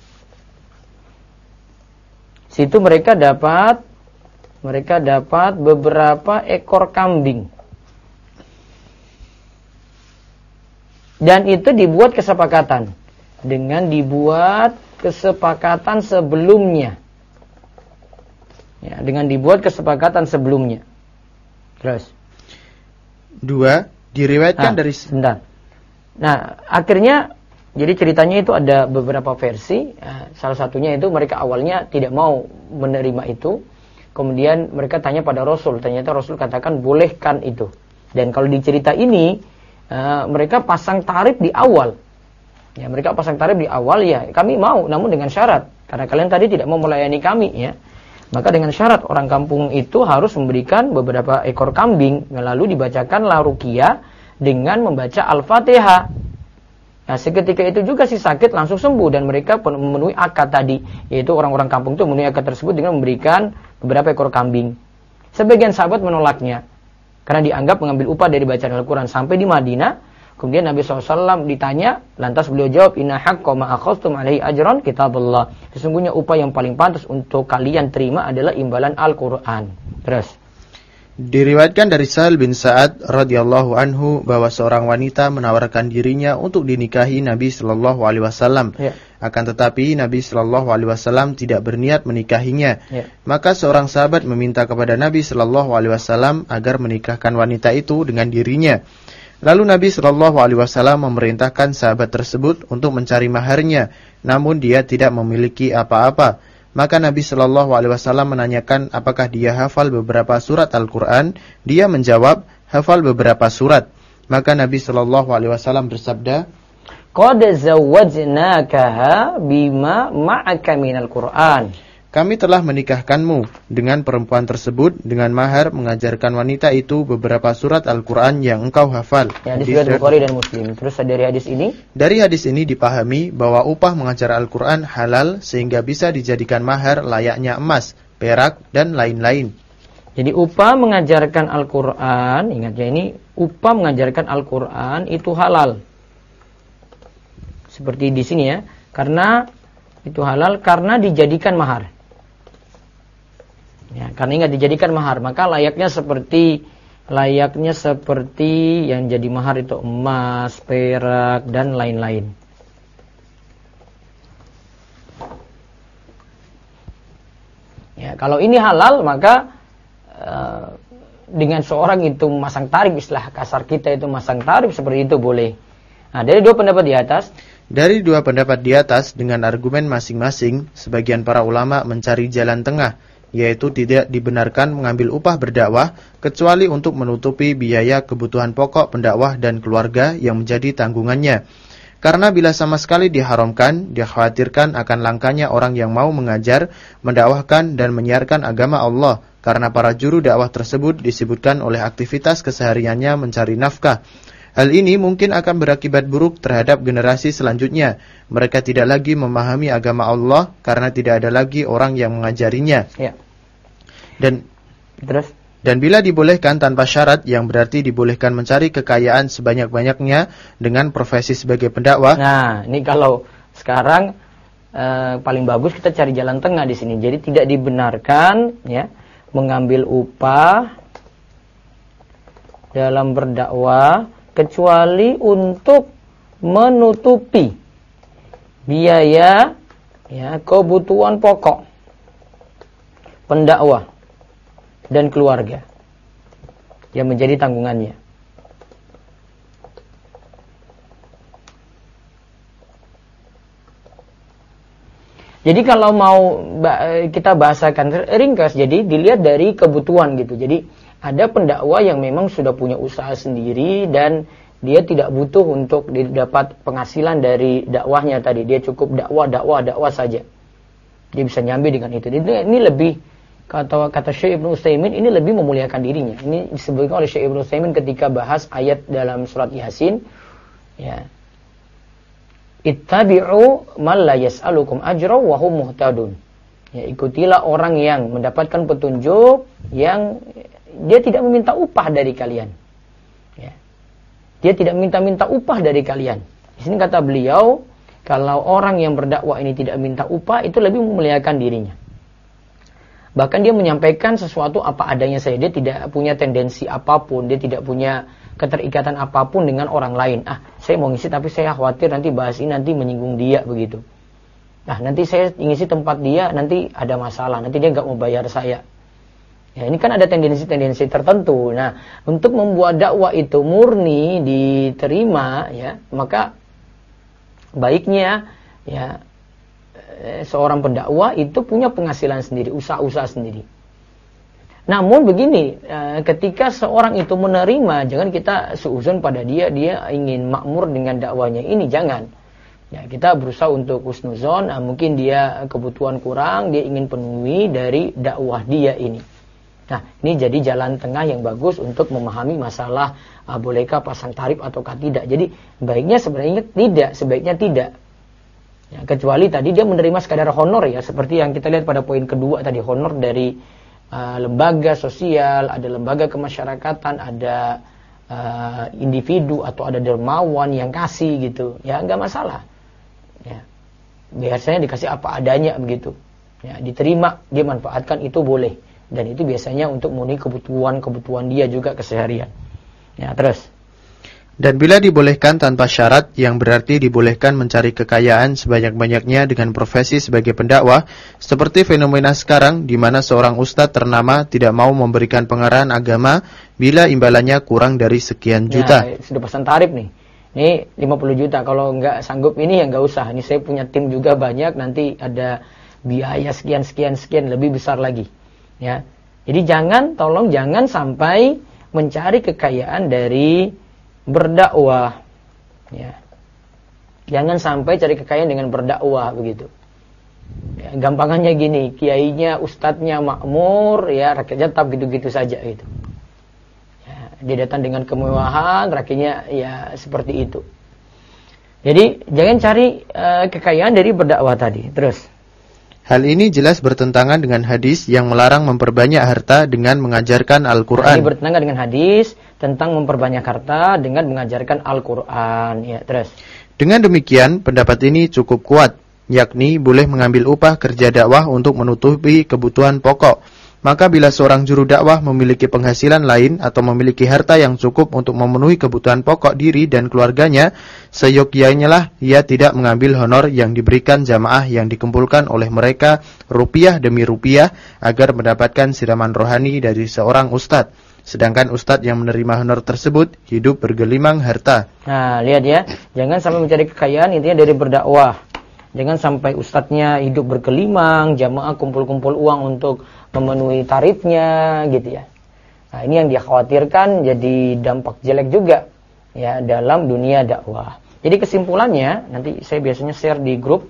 Situ mereka dapat beberapa ekor kambing. Dan itu dibuat kesepakatan. Dengan dibuat kesepakatan sebelumnya. Ya, dengan dibuat kesepakatan sebelumnya. Terus. 2. Diriwayatkan dari... Sebentar. Nah, akhirnya... Jadi ceritanya itu ada beberapa versi. Salah satunya itu mereka awalnya tidak mau menerima itu. Kemudian mereka tanya pada Rasul. Ternyata Rasul katakan bolehkan itu. Dan kalau di cerita ini mereka pasang tarif di awal. Ya, mereka pasang tarif di awal ya. Kami mau, namun dengan syarat. Karena kalian tadi tidak mau melayani kami ya. Maka dengan syarat orang kampung itu harus memberikan beberapa ekor kambing. Lalu dibacakanlah ruqyah dengan membaca Al-Fatihah. Nah, seketika itu juga si sakit langsung sembuh dan mereka memenuhi akad tadi, yaitu orang-orang kampung itu memenuhi akad tersebut dengan memberikan beberapa ekor kambing. Sebagian sahabat menolaknya karena dianggap mengambil upah dari bacaan Al-Quran. Sampai di Madinah, kemudian Nabi SAW ditanya, lantas beliau jawab, Inna haqqa ma akhadhtum alaihi ajran kitabullah. Sesungguhnya upah yang paling pantas untuk kalian terima adalah imbalan Al-Quran. Terus. Diriwayatkan dari Sahal bin Sa'ad radhiyallahu anhu bahwa seorang wanita menawarkan dirinya untuk dinikahi Nabi sallallahu alaihi wasallam. Ya. Akan tetapi Nabi sallallahu alaihi wasallam tidak berniat menikahinya. Ya. Maka seorang sahabat meminta kepada Nabi sallallahu alaihi wasallam agar menikahkan wanita itu dengan dirinya. Lalu Nabi sallallahu alaihi wasallam memerintahkan sahabat tersebut untuk mencari maharnya, namun dia tidak memiliki apa-apa. Maka Nabi Shallallahu Alaihi Wasallam menanyakan apakah dia hafal beberapa surat Al-Quran. Dia menjawab hafal beberapa surat. Maka Nabi Shallallahu Alaihi Wasallam bersabda, qad zawwajnakaha bima ma'aka minal Qur'an. Kami telah menikahkanmu dengan perempuan tersebut dengan mahar mengajarkan wanita itu beberapa surat Al-Quran yang engkau hafal. Ya, hadis riwayat Bukhari dan Muslim. Terus dari hadis ini? Dari hadis ini dipahami bahwa upah mengajar Al-Quran halal sehingga bisa dijadikan mahar layaknya emas, perak, dan lain-lain. Jadi upah mengajarkan Al-Quran, ingat ya ini, upah mengajarkan Al-Quran itu halal. Seperti di sini ya, karena itu halal karena dijadikan mahar. Ya, karena ingat dijadikan mahar, maka layaknya seperti yang jadi mahar itu emas, perak, dan lain-lain. Ya, kalau ini halal maka dengan seorang itu masang tarif, istilah kasar kita itu masang tarif seperti itu boleh. Nah, dari dua pendapat di atas. Dari dua pendapat di atas dengan argumen masing-masing, sebagian para ulama mencari jalan tengah, yaitu tidak dibenarkan mengambil upah berdakwah kecuali untuk menutupi biaya kebutuhan pokok pendakwah dan keluarga yang menjadi tanggungannya. Karena bila sama sekali diharamkan, dikhawatirkan akan langkanya orang yang mau mengajar, mendakwahkan dan menyiarkan agama Allah, karena para juru dakwah tersebut disebutkan oleh aktivitas kesehariannya mencari nafkah. Hal ini mungkin akan berakibat buruk terhadap generasi selanjutnya. Mereka tidak lagi memahami agama Allah karena tidak ada lagi orang yang mengajarinya. Ya. Dan bila dibolehkan tanpa syarat, yang berarti dibolehkan mencari kekayaan sebanyak-banyaknya dengan profesi sebagai pendakwah. Nah, ini kalau sekarang paling bagus kita cari jalan tengah di sini. Jadi tidak dibenarkan ya mengambil upah dalam berdakwah kecuali untuk menutupi biaya ya kebutuhan pokok pendakwah dan keluarga yang menjadi tanggungannya. Jadi kalau mau kita bahasakan ringkas, jadi dilihat dari kebutuhan gitu. Jadi ada pendakwah yang memang sudah punya usaha sendiri dan dia tidak butuh untuk didapat penghasilan dari dakwahnya tadi. Dia cukup dakwah saja. Dia bisa nyambi dengan itu. Ini lebih kata Syekh Ibnu Utsaimin ini lebih memuliakan dirinya. Ini disebutkan oleh Syekh Ibnu Utsaimin ketika bahas ayat dalam surat Yasin. Ya. Ittabi'u man la yas'alukum ajra wa hum muhtadun. Ya, ikutilah orang yang mendapatkan petunjuk yang dia tidak meminta upah dari kalian. Ya. Dia tidak minta upah dari kalian. Di sini kata beliau, kalau orang yang berdakwah ini tidak minta upah, itu lebih memuliakan dirinya. Bahkan dia menyampaikan sesuatu apa adanya saja. Dia tidak punya tendensi apapun. Dia tidak punya keterikatan apapun dengan orang lain. Saya mau ngisi tapi saya khawatir nanti bahas ini nanti menyinggung dia begitu. Nanti saya ngisi tempat dia nanti ada masalah. Nanti dia nggak mau bayar saya. Ya, ini kan ada tendensi-tendensi tertentu. Nah, untuk membuat dakwah itu murni diterima, ya, maka baiknya, ya, seorang pendakwah itu punya penghasilan sendiri, usaha-usaha sendiri. Namun begini, ketika seorang itu menerima, jangan kita suuzon pada dia ingin makmur dengan dakwahnya ini, jangan. Ya, kita berusaha untuk husnuzon, mungkin dia kebutuhan kurang, dia ingin penuhi dari dakwah dia ini. Nah, ini jadi jalan tengah yang bagus untuk memahami masalah bolehkah pasang tarif ataukah tidak. Jadi baiknya sebaiknya tidak. Ya, kecuali tadi dia menerima sekadar honor ya, seperti yang kita lihat pada poin kedua tadi, honor dari lembaga sosial, ada lembaga kemasyarakatan, ada individu atau ada dermawan yang kasih gitu. Ya, enggak masalah. Ya. Biasanya dikasih apa adanya begitu. Ya, diterima, dia manfaatkan itu boleh. Dan itu biasanya untuk memenuhi kebutuhan dia juga keseharian. Ya, terus. Dan bila dibolehkan tanpa syarat, yang berarti dibolehkan mencari kekayaan sebanyak-banyaknya dengan profesi sebagai pendakwah, seperti fenomena sekarang di mana seorang ustadz ternama tidak mau memberikan pengarahan agama bila imbalannya kurang dari sekian juta. Ya, sudah pesan tarif nih. Ini 50 juta, kalau nggak sanggup ini ya nggak usah. Ini saya punya tim juga banyak, nanti ada biaya sekian, lebih besar lagi. Ya, jadi tolong jangan sampai mencari kekayaan dari berdakwah. Ya, Jangan sampai cari kekayaan dengan berdakwah begitu. Ya, gampangannya gini, kiainya, ustadznya makmur, ya rakyatnya tetap gitu-gitu saja gitu. Ya, dia datang dengan kemewahan, rakyatnya ya seperti itu. Jadi jangan cari kekayaan dari berdakwah tadi. Terus. Hal ini jelas bertentangan dengan hadis yang melarang memperbanyak harta dengan mengajarkan Al-Quran. Ini bertentangan dengan hadis tentang memperbanyak harta dengan mengajarkan Al-Quran. Ya, terus. Dengan demikian, pendapat ini cukup kuat, yakni boleh mengambil upah kerja dakwah untuk menutupi kebutuhan pokok. Maka bila seorang juru dakwah memiliki penghasilan lain atau memiliki harta yang cukup untuk memenuhi kebutuhan pokok diri dan keluarganya, seyogyanya lah ia tidak mengambil honor yang diberikan jamaah yang dikumpulkan oleh mereka rupiah demi rupiah agar mendapatkan siraman rohani dari seorang ustadz. Sedangkan ustadz yang menerima honor tersebut hidup bergelimang harta. Nah, lihat ya, jangan sampai mencari kekayaan intinya dari berdakwah. Jangan sampai ustadznya hidup bergelimang, jamaah kumpul-kumpul uang untuk memenuhi tarifnya gitu ya. Nah, ini yang dikhawatirkan jadi dampak jelek juga ya dalam dunia dakwah. Jadi kesimpulannya nanti saya biasanya share di grup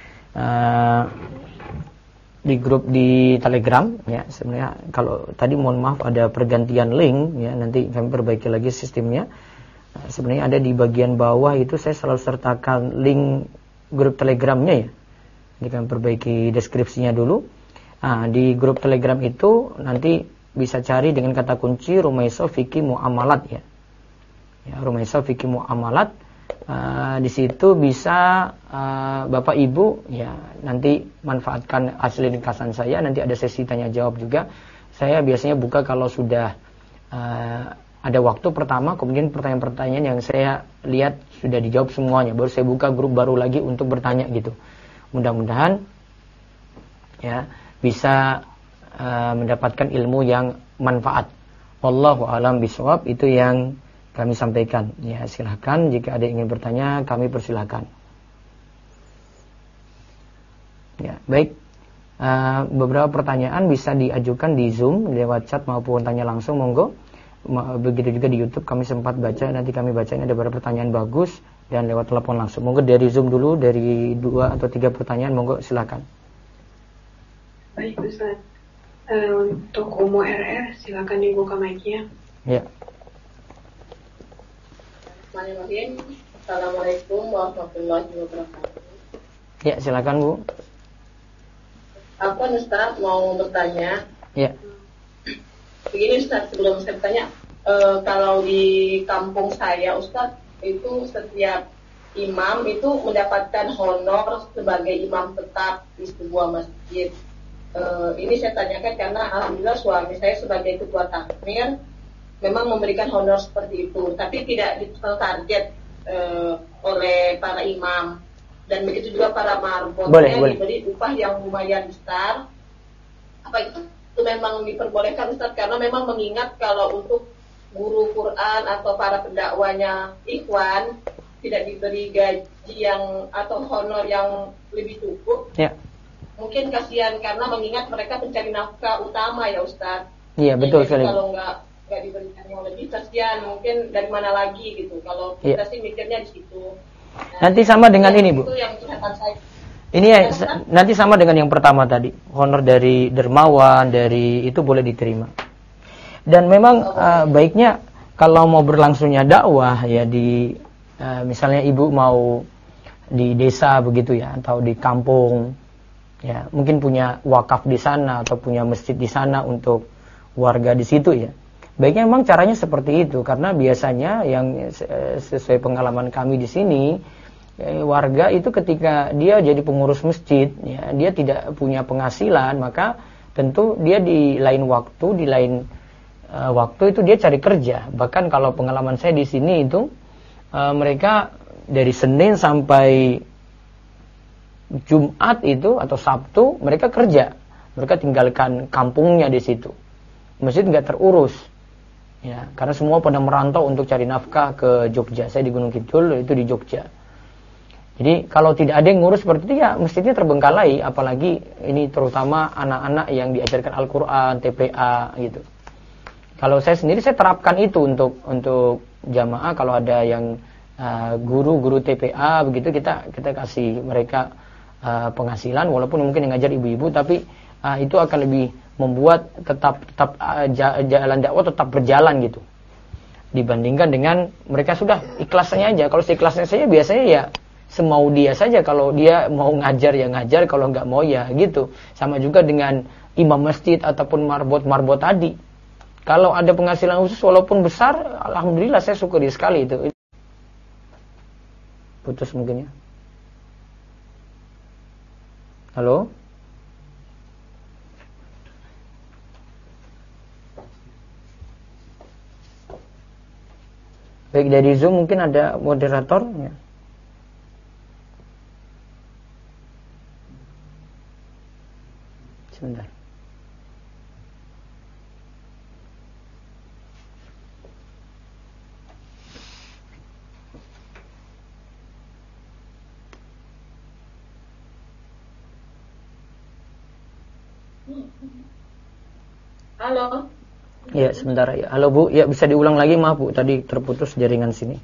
di Telegram ya. Sebenarnya kalau tadi mohon maaf ada pergantian link ya, nanti kami perbaiki lagi sistemnya. Sebenarnya ada di bagian bawah itu saya selalu sertakan link grup Telegramnya ya. Jadi kami perbaiki deskripsinya dulu. Nah, di grup Telegram itu nanti bisa cari dengan kata kunci Rumaisa Fikih Muamalat ya. Ya, Rumaisa Fikih Muamalat. Di situ bisa Bapak Ibu ya nanti manfaatkan hasil ringkasan saya. Nanti ada sesi tanya jawab juga. Saya biasanya buka kalau sudah ada waktu pertama, kemudian pertanyaan-pertanyaan yang saya lihat sudah dijawab semuanya. Baru saya buka grup baru lagi untuk bertanya gitu. Mudah-mudahan ya bisa mendapatkan ilmu yang manfaat. Wallahu a'lam bishawab, itu yang kami sampaikan. Ya, silakan jika ada yang ingin bertanya, kami persilakan. Ya, baik. Beberapa pertanyaan bisa diajukan di Zoom lewat chat maupun tanya langsung, monggo. Begitu juga di YouTube kami sempat baca, nanti kami bacain ada beberapa pertanyaan bagus dan lewat telepon langsung. Monggo dari Zoom dulu, dari 2 atau 3 pertanyaan, monggo silakan. Baik Ustaz, untuk Umu RR silakan dibuka mic-nya. Ya. Assalamualaikum warahmatullahi wabarakatuh. Ya, silakan Bu. Apa Ustaz mau bertanya? Ya. Begini Ustaz, sebelum saya bertanya, kalau di kampung saya Ustaz itu setiap imam itu mendapatkan honor sebagai imam tetap di sebuah masjid. Ini saya tanyakan karena alhamdulillah suami saya sebagai ketua takmir memang memberikan honor seperti itu, tapi tidak ditarget oleh para imam, dan begitu juga para marbotnya diberi upah yang lumayan besar. Apa itu memang diperbolehkan Ustaz? Karena memang mengingat kalau untuk guru Quran atau para pendakwanya ikhwan tidak diberi gaji yang atau honor yang lebih cukup. Ya. Mungkin kasihan karena mengingat mereka pencari nafkah utama ya Ustaz. Iya, betul sekali. Kalau nggak diberikan yang lebih, kasihan mungkin dari mana lagi gitu. Kalau kita sih mikirnya di situ. Nanti sama dengan ini Bu. Itu yang curhatan saya. Ini ya, nanti sama dengan yang pertama tadi. Honor dari dermawan, dari itu boleh diterima. Dan memang baiknya kalau mau berlangsungnya dakwah ya di misalnya ibu mau di desa begitu ya, atau di kampung ya, mungkin punya wakaf di sana atau punya masjid di sana untuk warga di situ ya. Baiknya memang caranya seperti itu, karena biasanya yang sesuai pengalaman kami di sini, warga itu ketika dia jadi pengurus masjid ya, dia tidak punya penghasilan, maka tentu dia di lain waktu itu dia cari kerja. Bahkan kalau pengalaman saya di sini itu mereka dari Senin sampai Jumat itu atau Sabtu mereka kerja, mereka tinggalkan kampungnya di situ, masjid nggak terurus, ya karena semua pada merantau untuk cari nafkah ke Jogja. Saya di Gunung Kidul, itu di Jogja. Jadi kalau tidak ada yang ngurus seperti itu ya masjidnya terbengkalai, apalagi ini terutama anak-anak yang diajarkan Al-Quran, TPA gitu. Kalau saya sendiri saya terapkan itu untuk jamaah, kalau ada yang guru-guru TPA begitu, kita kasih mereka penghasilan, walaupun mungkin yang ngajar ibu-ibu, tapi itu akan lebih membuat tetap jalan dakwah tetap berjalan gitu, dibandingkan dengan mereka sudah ikhlasnya aja. Kalau seikhlasnya saya biasanya ya semau dia saja, kalau dia mau ngajar ya ngajar, kalau nggak mau ya gitu. Sama juga dengan imam masjid ataupun marbot tadi, kalau ada penghasilan khusus walaupun besar, alhamdulillah saya syukuri sekali itu. Putus mungkin ya. Halo? Baik, dari Zoom mungkin ada moderator ya. Sebentar. Halo. Ya, sebentar ya. Halo Bu, ya bisa diulang lagi, maaf Bu, tadi terputus jaringan sini.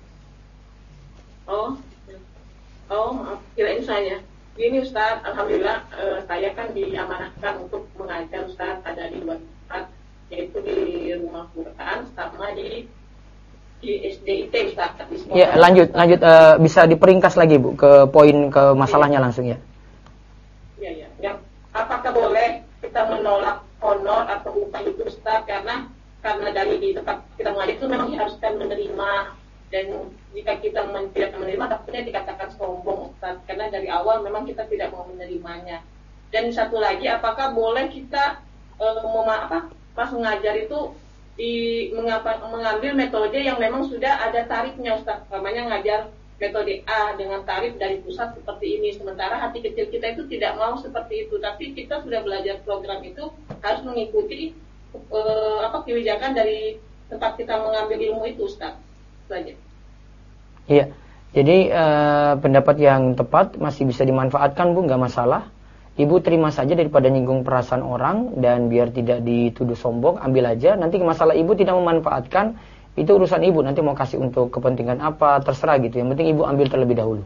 Maaf, kirain saya. Gini Ustaz, alhamdulillah saya kan diamanahkan untuk mengajar Ustaz, ada di 2 tempat, yaitu di rumah Quran sama di SDIT Ustaz. Ya, lanjut bisa diperingkas lagi Bu ke poin, ke masalahnya langsung ya. Iya. Yang apakah boleh kita menolak honor atau upah itu Ustaz, karena dari tempat kita mengajar itu memang diharuskan menerima, dan jika kita tidak menerima takutnya dikatakan sombong Ustaz, karena dari awal memang kita tidak mau menerimanya. Dan satu lagi, apakah boleh kita pas mengajar itu mengambil metode yang memang sudah ada tarifnya Ustaz, namanya ngajar metode A dengan tarif dari pusat seperti ini, sementara hati kecil kita itu tidak mau seperti itu, tapi kita sudah belajar program itu harus mengikuti kebijakan dari tempat kita mengambil ilmu itu Ustaz. Itu aja. Iya, jadi pendapat yang tepat masih bisa dimanfaatkan Bu, nggak masalah. Ibu terima saja daripada nyinggung perasaan orang, dan biar tidak dituduh sombong, ambil aja. Nanti masalah ibu tidak memanfaatkan, itu urusan ibu, nanti mau kasih untuk kepentingan apa, terserah gitu. Yang penting ibu ambil terlebih dahulu.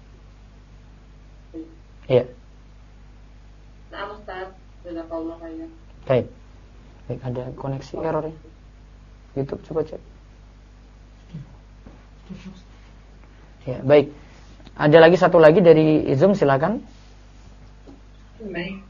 Iya. Nah, Ustaz, jazakallahu khairan. Baik, ada koneksi error ya. YouTube coba cek. Ya, baik. Ada lagi satu lagi dari Zoom, silakan. Baik.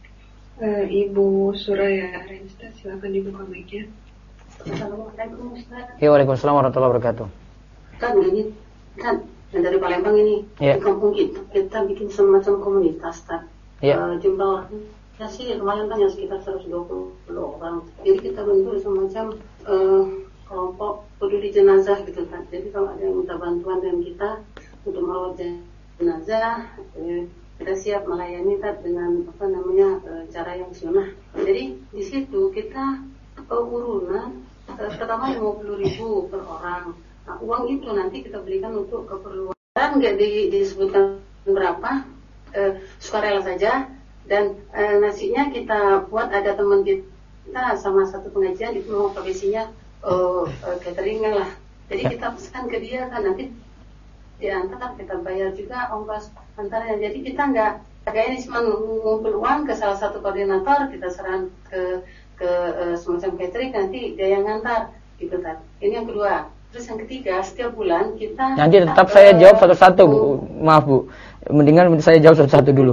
Ibu Suraya Rensta, silakan dibuka mic-nya. Assalamualaikum Ustaz. Ya, waalaikumsalam warahmatullahi wabarakatuh. Kan ini kan dari Palembang ini, ya. Di kampung kita bikin semacam komunitas, Ustaz. Ya. Jumlah orangnya sih lumayan banyak, sekitar 120 orang. Jadi kita bentuk semacam kelompok peduli jenazah gitu kan. Jadi kalau ada yang minta bantuan dengan kita untuk merawat jenazah, kita siap melayani dengan cara yang sunnah. Jadi di situ kita urunan pertama 50.000 per orang. Nah, uang itu nanti kita berikan untuk keperluan. Nggak disebutkan berapa, sukarela saja. Dan nasinya kita buat, ada teman kita sama satu pengajian itu mau profesinya cateringnya lah. Jadi kita pesan ke dia kan, nanti diantar, kita bayar juga ongkos antarnya. Jadi kita nggak ini cuma ngumpul uang ke salah satu koordinator, kita serahkan ke semacam catering, nanti dia yang ngantar gitu kan. Ini yang kedua. Terus yang ketiga, setiap bulan kita nanti tetap saya jawab satu-satu Bu. Maaf Bu, mendingan saya jawab satu-satu dulu.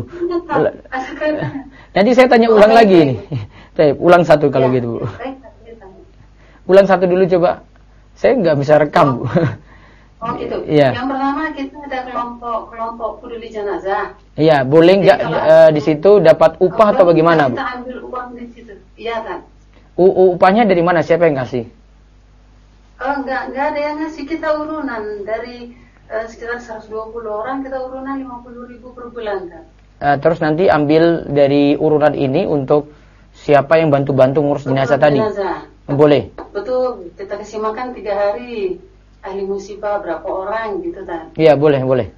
Nanti saya tanya ulang lagi ini. Ulang satu kalau gitu Bu. Ulang satu dulu coba. Saya nggak bisa rekam Bu. Oh gitu. Iya. Yang pertama kita ada kelompok peduli jenazah. Iya, boleh nggak di situ dapat upah atau bagaimana Bu? Kita ambil uang di situ. Iya kan. Upahnya dari mana? Siapa yang kasih? Enggak ada yang ngasih, kita urunan dari sekitar 120 orang, kita urunan 50.000 per bulan kan. Terus nanti ambil dari urunan ini untuk siapa yang bantu-bantu ngurus jenazah tadi? Boleh. Betul, kita kasih makan 3 hari. Ahli musibah berapa orang gitu kan. Iya, boleh. Boleh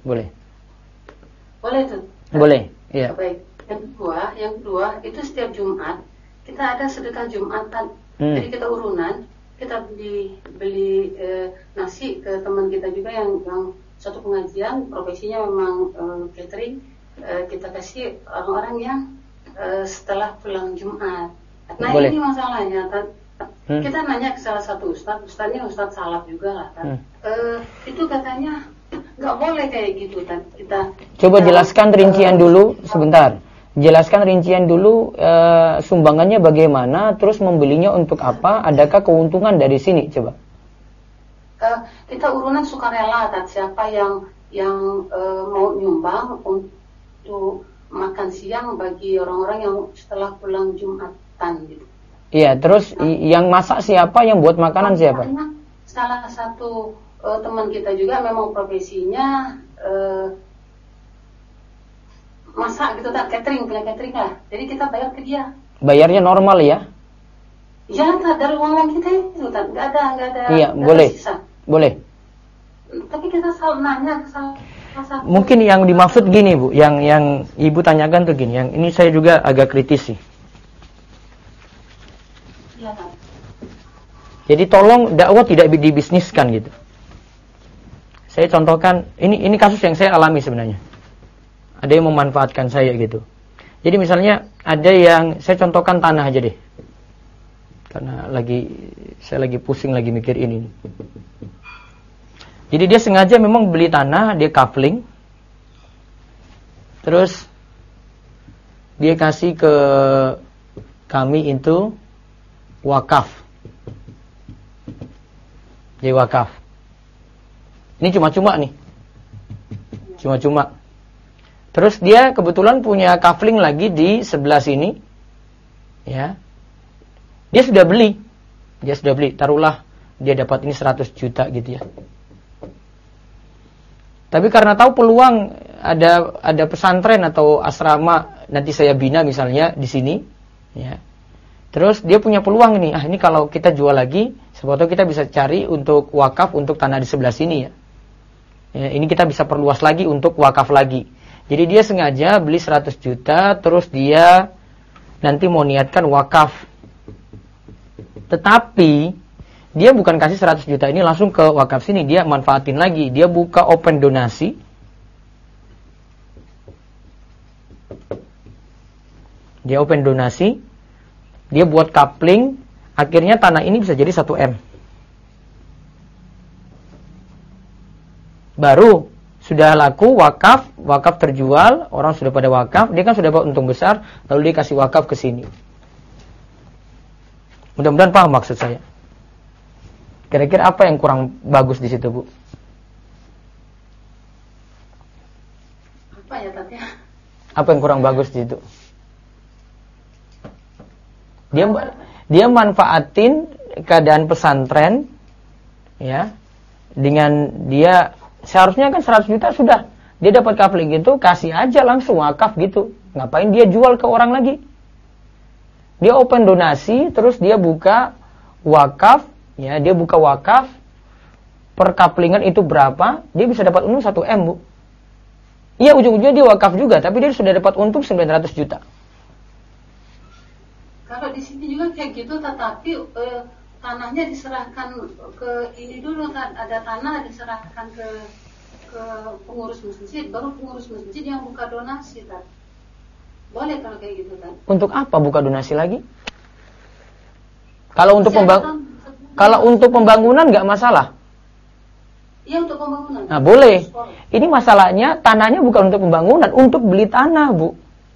tuh. Boleh, iya. Baik. Yang kedua itu setiap Jumat kita ada sedekah Jumatan. Jadi kita urunan kita beli nasi ke teman kita juga yang satu pengajian profesinya memang catering, kita kasih orang-orang yang setelah pulang Jumat. Nah Boleh. ini masalahnya kan. Kita nanya ke salah satu ustadznya Ustadz Salaf juga lah kan. Itu katanya nggak boleh kayak gitu kan. Coba jelaskan rincian dulu sebentar. Jelaskan rincian dulu sumbangannya bagaimana, terus membelinya untuk apa, adakah keuntungan dari sini, coba. Kita urunan sukarela, siapa yang mau nyumbang untuk makan siang bagi orang-orang yang setelah pulang Jumatan gitu. Iya, terus yang masak siapa, yang buat makanan siapa? Salah satu teman kita juga memang profesinya masak gitu, catering, punya catering lah. Jadi kita bayar ke dia. Bayarnya normal ya? Ya, dari uang kita itu, nggak ada. Iya, gak boleh. ada sisa. Boleh. Tapi kita selalu nanya ke salah satu. Mungkin yang dimaksud gini Bu, yang Ibu tanyakan tuh gini, yang ini saya juga agak kritis sih. Iya kan. Jadi tolong dakwah tidak dibisniskan gitu. Saya contohkan, ini kasus yang saya alami sebenarnya. Ada yang memanfaatkan saya gitu. Jadi misalnya ada yang, saya contohkan tanah aja deh. Karena saya lagi pusing lagi mikir ini. Jadi dia sengaja memang beli tanah, dia coupling. Terus dia kasih ke kami itu wakaf. Jadi wakaf. Ini cuma-cuma nih. Cuma-cuma. Terus dia kebetulan punya kafling lagi di sebelah sini. Ya. Dia sudah beli. Taruhlah dia dapat ini 100 juta gitu ya. Tapi karena tahu peluang ada pesantren atau asrama nanti saya bina misalnya di sini, ya. Terus dia punya peluang nih. Ini kalau kita jual lagi, siapa tahu kita bisa cari untuk wakaf untuk tanah di sebelah sini ya. Ini kita bisa perluas lagi untuk wakaf lagi. Jadi dia sengaja beli 100 juta, terus dia nanti mau niatkan wakaf. Tetapi dia bukan kasih 100 juta ini langsung ke wakaf sini, dia manfaatin lagi. Dia buka open donasi. Dia open donasi, dia buat coupling, akhirnya tanah ini bisa jadi 1 M. Baru sudah laku wakaf terjual, orang sudah pada wakaf, dia kan sudah dapat untung besar, lalu dia kasih wakaf ke sini. Mudah-mudahan paham maksud saya. Kira-kira apa yang kurang bagus di situ, Bu? Apa ya Tati? Apa yang kurang bagus di situ? Dia manfaatin keadaan pesantren, ya, dengan dia seharusnya kan 100 juta sudah dia dapat coupling gitu, kasih aja langsung wakaf gitu. Ngapain dia jual ke orang lagi? Dia open donasi, terus dia buka wakaf, ya, dia buka wakaf per couplingan itu berapa, dia bisa dapat untung 1 M, Bu. Iya, ujung-ujungnya dia wakaf juga, tapi dia sudah dapat untung 900 juta. Kalau di sini juga kayak gitu, tetapi tanahnya diserahkan ke ini dulu kan, ada tanah diserahkan ke pengurus masjid, baru pengurus masjid yang buka donasi kan. Boleh kalau kayak gitu kan. Untuk apa buka donasi lagi? Kalau untuk pembangunan nggak masalah. Iya, untuk pembangunan. Nah, boleh. Ini masalahnya tanahnya bukan untuk pembangunan, untuk beli tanah, Bu.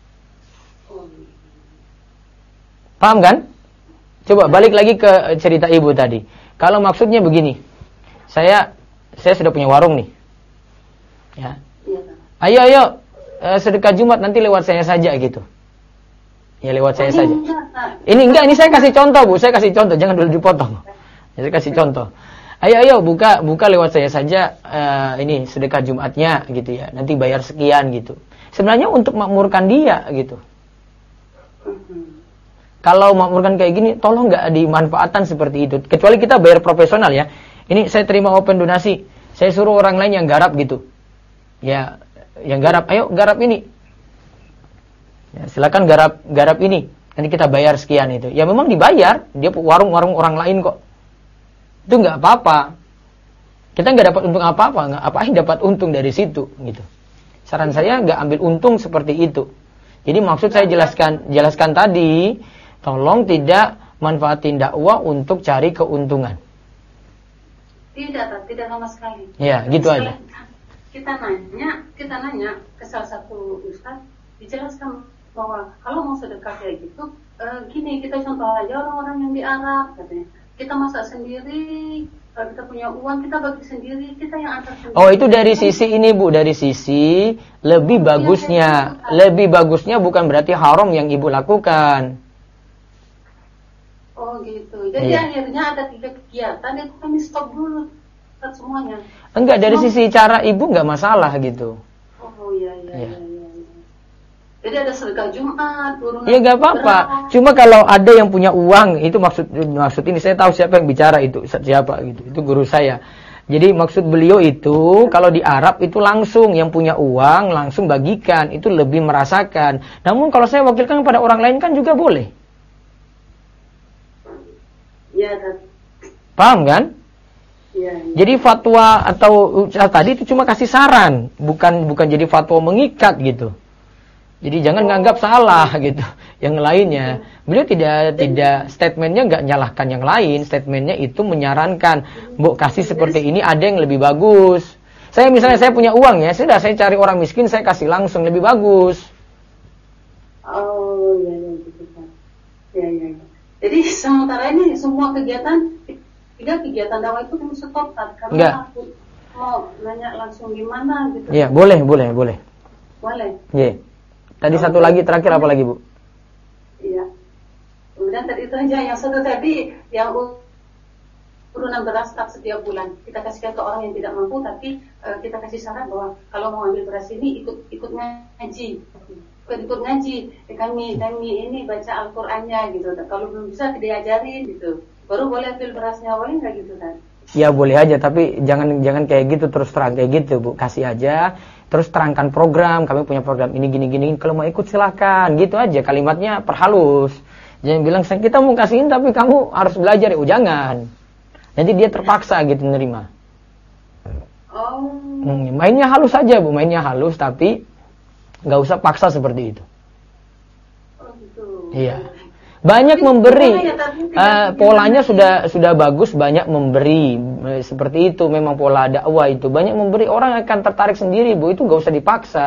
Paham kan? Coba balik lagi ke cerita Ibu tadi. Kalau maksudnya begini, saya sudah punya warung nih, ya. Ayo, sedekah Jumat nanti lewat saya saja gitu. Ya lewat saya saja. Ini saya kasih contoh, Bu. Saya kasih contoh, jangan dulu dipotong. Saya kasih contoh. Ayo buka lewat saya saja. Ini sedekah Jumatnya gitu ya. Nanti bayar sekian gitu. Sebenarnya untuk makmurkan dia gitu. Kalau makmurkan kayak gini, tolong nggak dimanfaatkan seperti itu. Kecuali kita bayar profesional ya. Ini saya terima open donasi, saya suruh orang lain yang garap gitu. Ya, yang garap, ayo garap ini. Ya, silakan garap ini. Nanti kita bayar sekian itu. Ya memang dibayar, dia warung orang lain kok. itu nggak apa-apa. Kita nggak dapat untung apa-apa, nggak apa-apa dapat untung dari situ gitu. Saran saya nggak ambil untung seperti itu. Jadi maksud saya jelaskan tadi, tolong tidak manfaatin dakwah untuk cari keuntungan. Tidak sama sekali. Ya, gitu aja. Kita nanya ke salah satu ustaz, dijelaskan bahwa kalau mau sedekah kayak gitu, gini, kita contoh aja orang-orang yang di Arab katanya. Kita masak sendiri, kalau kita punya uang kita bagi sendiri, kita yang antar sendiri. Oh, itu dari sisi ini Bu, dari sisi lebih bagusnya bukan berarti haram yang Ibu lakukan. Oh gitu. Jadi akhirnya ada 3 kegiatan itu kami stop dulu semuanya. Enggak, dari sisi cara Ibu enggak masalah gitu. Oh iya. Jadi ada sedekah Jumat, ya nggak apa-apa. Cuma kalau ada yang punya uang, itu maksud ini saya tahu siapa yang bicara itu, siapa gitu. Itu guru saya. Jadi maksud beliau itu kalau di Arab itu langsung yang punya uang langsung bagikan, itu lebih merasakan. Namun kalau saya wakilkan kepada orang lain kan juga boleh. Iya kan. Paham kan? Iya. Jadi fatwa atau tadi itu cuma kasih saran, bukan jadi fatwa mengikat gitu. Jadi jangan nganggap salah gitu yang lainnya. Beliau tidak statementnya nggak nyalahkan yang lain, statementnya itu menyarankan, Mbok kasih seperti ini ada yang lebih bagus. Saya misalnya saya punya uang ya, sudah saya cari orang miskin saya kasih langsung lebih bagus. Oh iya gitu kan. Iya. Jadi sementara ini semua kegiatan 3 kegiatan dakwah itu kami stop karena aku mau nanya langsung gimana gitu. Iya, boleh. Boleh. Iya. Tadi satu lagi terakhir apa lagi Bu? Iya. Kemudian tadi itu aja yang satu tadi yang urunan beras tak setiap bulan kita kasihkan ke orang yang tidak mampu, tapi kita kasih saran bahwa kalau mau ambil beras ini ikut ngaji. Ikut ngaji. Kami ini baca Al-Qur'annya gitu. Kalau belum bisa diajarin gitu. Baru boleh ambil berasnya, boleh nggak gitu kan? Ya boleh aja, tapi jangan kayak gitu terus terang kayak gitu Bu. Kasih aja. Terus terangkan program, kami punya program ini gini. Kalau mau ikut silakan, gitu aja. Kalimatnya perhalus. Jangan bilang kita mau kasihin tapi kamu harus belajar. Jangan. Nanti dia terpaksa gitu nerima. Oh. Mainnya halus aja Bu, mainnya halus tapi nggak usah paksa seperti itu. Oh gitu. Iya. Banyak memberi, polanya sudah bagus, banyak memberi, seperti itu memang pola dakwah itu, banyak memberi, orang akan tertarik sendiri Bu, itu nggak usah dipaksa.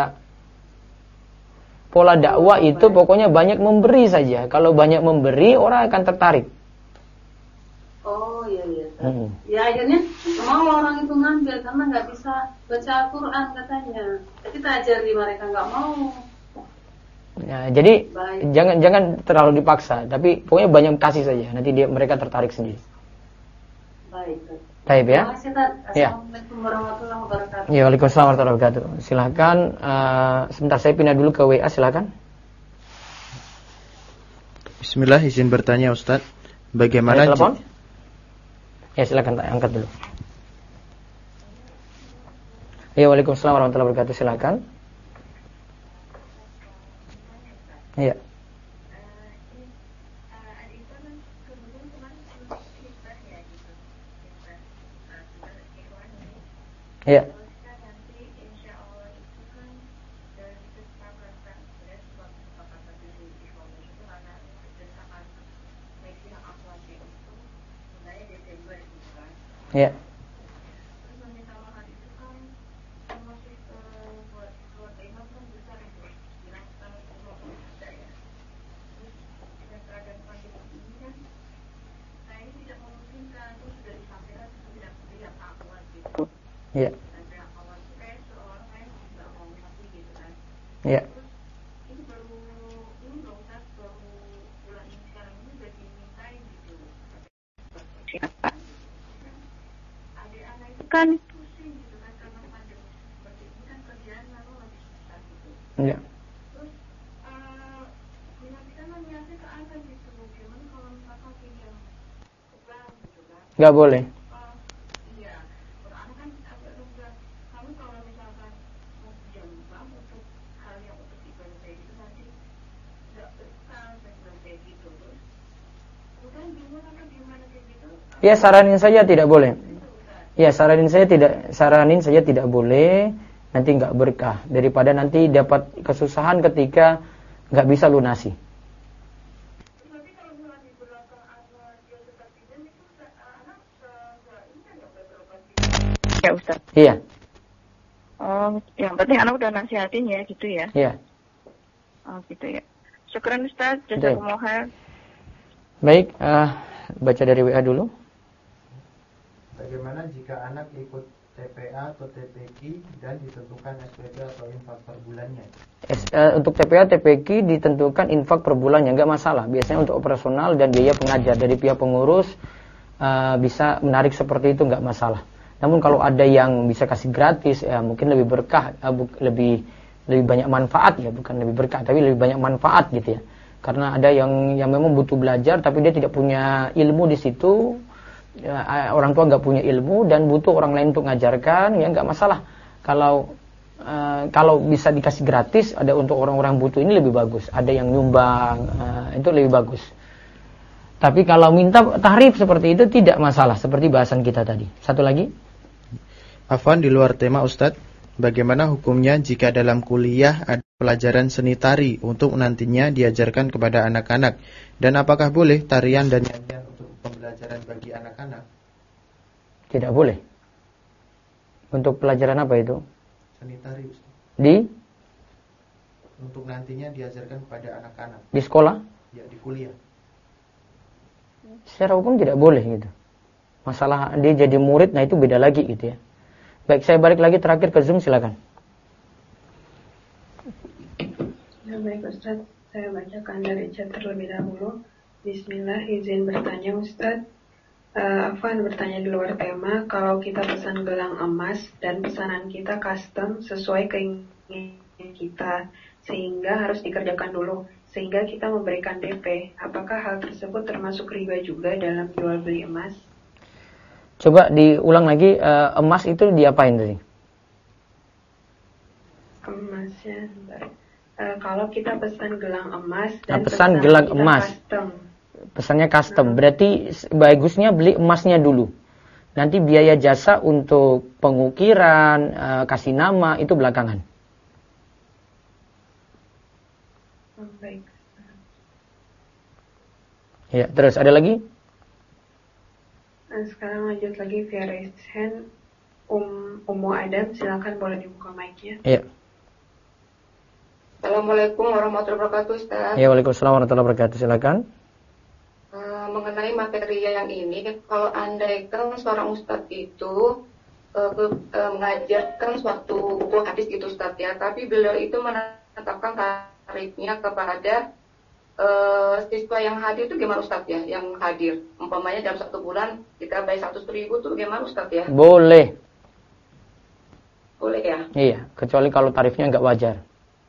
Pola dakwah itu pokoknya banyak memberi saja, kalau banyak memberi orang akan tertarik. Oh iya. Ya akhirnya mau orang itu ngambil karena nggak bisa baca Al-Quran katanya, kita ajari mereka nggak mau. Ya, jadi jangan terlalu dipaksa, tapi pokoknya banyak kasih saja. Nanti mereka tertarik sendiri. Baik ya. Assalamualaikum warahmatullahi wabarakatuh. Ya, waalaikumsalam warahmatullahi wabarakatuh. Silakan, sebentar saya pindah dulu ke WA, silakan. Bismillah, izin bertanya Ustaz. Bagaimana telepon? Ya, silakan angkat dulu. Ya, waalaikumsalam warahmatullahi wabarakatuh. Silakan. Iya. Iya. Iya. Iya. Iya. Kan Iya. Nggak boleh. Ya, saranin saja tidak boleh. Ya, saranin saja tidak boleh, nanti nggak berkah daripada nanti dapat kesusahan ketika nggak bisa lunasi. Ya Ustaz. Iya. Oh, yang penting anak udah nasihatin ya gitu ya. Iya. Oh gitu ya. Syukran Ustaz, jazakumullah khair. Baik, baca dari WA dulu. Bagaimana jika anak ikut TPA atau TPQ dan ditentukan SPP atau infak per bulannya? Untuk TPA, TPQ ditentukan infak per bulannya, nggak masalah. Biasanya untuk operasional dan biaya pengajar dari pihak pengurus bisa menarik seperti itu, nggak masalah. Namun kalau ada yang bisa kasih gratis, ya mungkin lebih berkah, lebih banyak manfaat ya, bukan lebih berkah, tapi lebih banyak manfaat gitu ya. Karena ada yang memang butuh belajar, tapi dia tidak punya ilmu di situ. Ya, orang tua nggak punya ilmu dan butuh orang lain untuk ngajarkan, ya nggak masalah. Kalau bisa dikasih gratis, ada untuk orang-orang butuh ini lebih bagus. Ada yang nyumbang, itu lebih bagus. Tapi kalau minta tarif seperti itu tidak masalah, seperti bahasan kita tadi. Satu lagi. Afwan, di luar tema Ustadz, bagaimana hukumnya jika dalam kuliah ada pelajaran seni tari untuk nantinya diajarkan kepada anak-anak? Dan apakah boleh tarian dan nyanyian untuk pembelajaran bagi anak-anak? Tidak boleh. Untuk pelajaran apa itu? Seni tari Ustaz. Untuk nantinya diajarkan kepada anak-anak. Di sekolah? Ya, di kuliah. Secara hukum tidak boleh gitu. Masalah dia jadi murid, nah itu beda lagi gitu ya. Baik, saya balik lagi terakhir ke Zoom, silakan. Ya, baik Ustaz, saya bacakan dari chat terlebih dahulu. Bismillah, izin bertanya Ustaz. Afwan bertanya di luar tema, kalau kita pesan gelang emas dan pesanan kita custom sesuai keinginan kita, sehingga harus dikerjakan dulu, sehingga kita memberikan DP, apakah hal tersebut termasuk riba juga dalam jual beli emas? Coba diulang lagi, emas itu diapain tadi? Emasnya, kalau kita pesan gelang emas dan pesan gelang emas, custom. Pesannya custom, berarti bagusnya beli emasnya dulu. Nanti biaya jasa untuk pengukiran, kasih nama itu belakangan. Baik. Ya, terus ada lagi? Sekarang lanjut lagi via raise hand. Ummu Adam, silakan boleh dibuka mic-nya. Iya. Assalamualaikum warahmatullahi wabarakatuh, Ustaz. Ya, waalaikumsalam warahmatullahi wabarakatuh. Silakan. Mengenai materi yang ini, kalau andaikan seorang Ustadz itu mengajarkan suatu buku hadis gitu Ustadz ya, tapi beliau itu menetapkan tarifnya kepada siswa yang hadir itu gimana Ustadz ya, yang hadir umpamanya dalam 1 bulan kita bayar 100.000 tuh gimana Ustadz ya? Boleh ya? Iya, kecuali kalau tarifnya nggak wajar.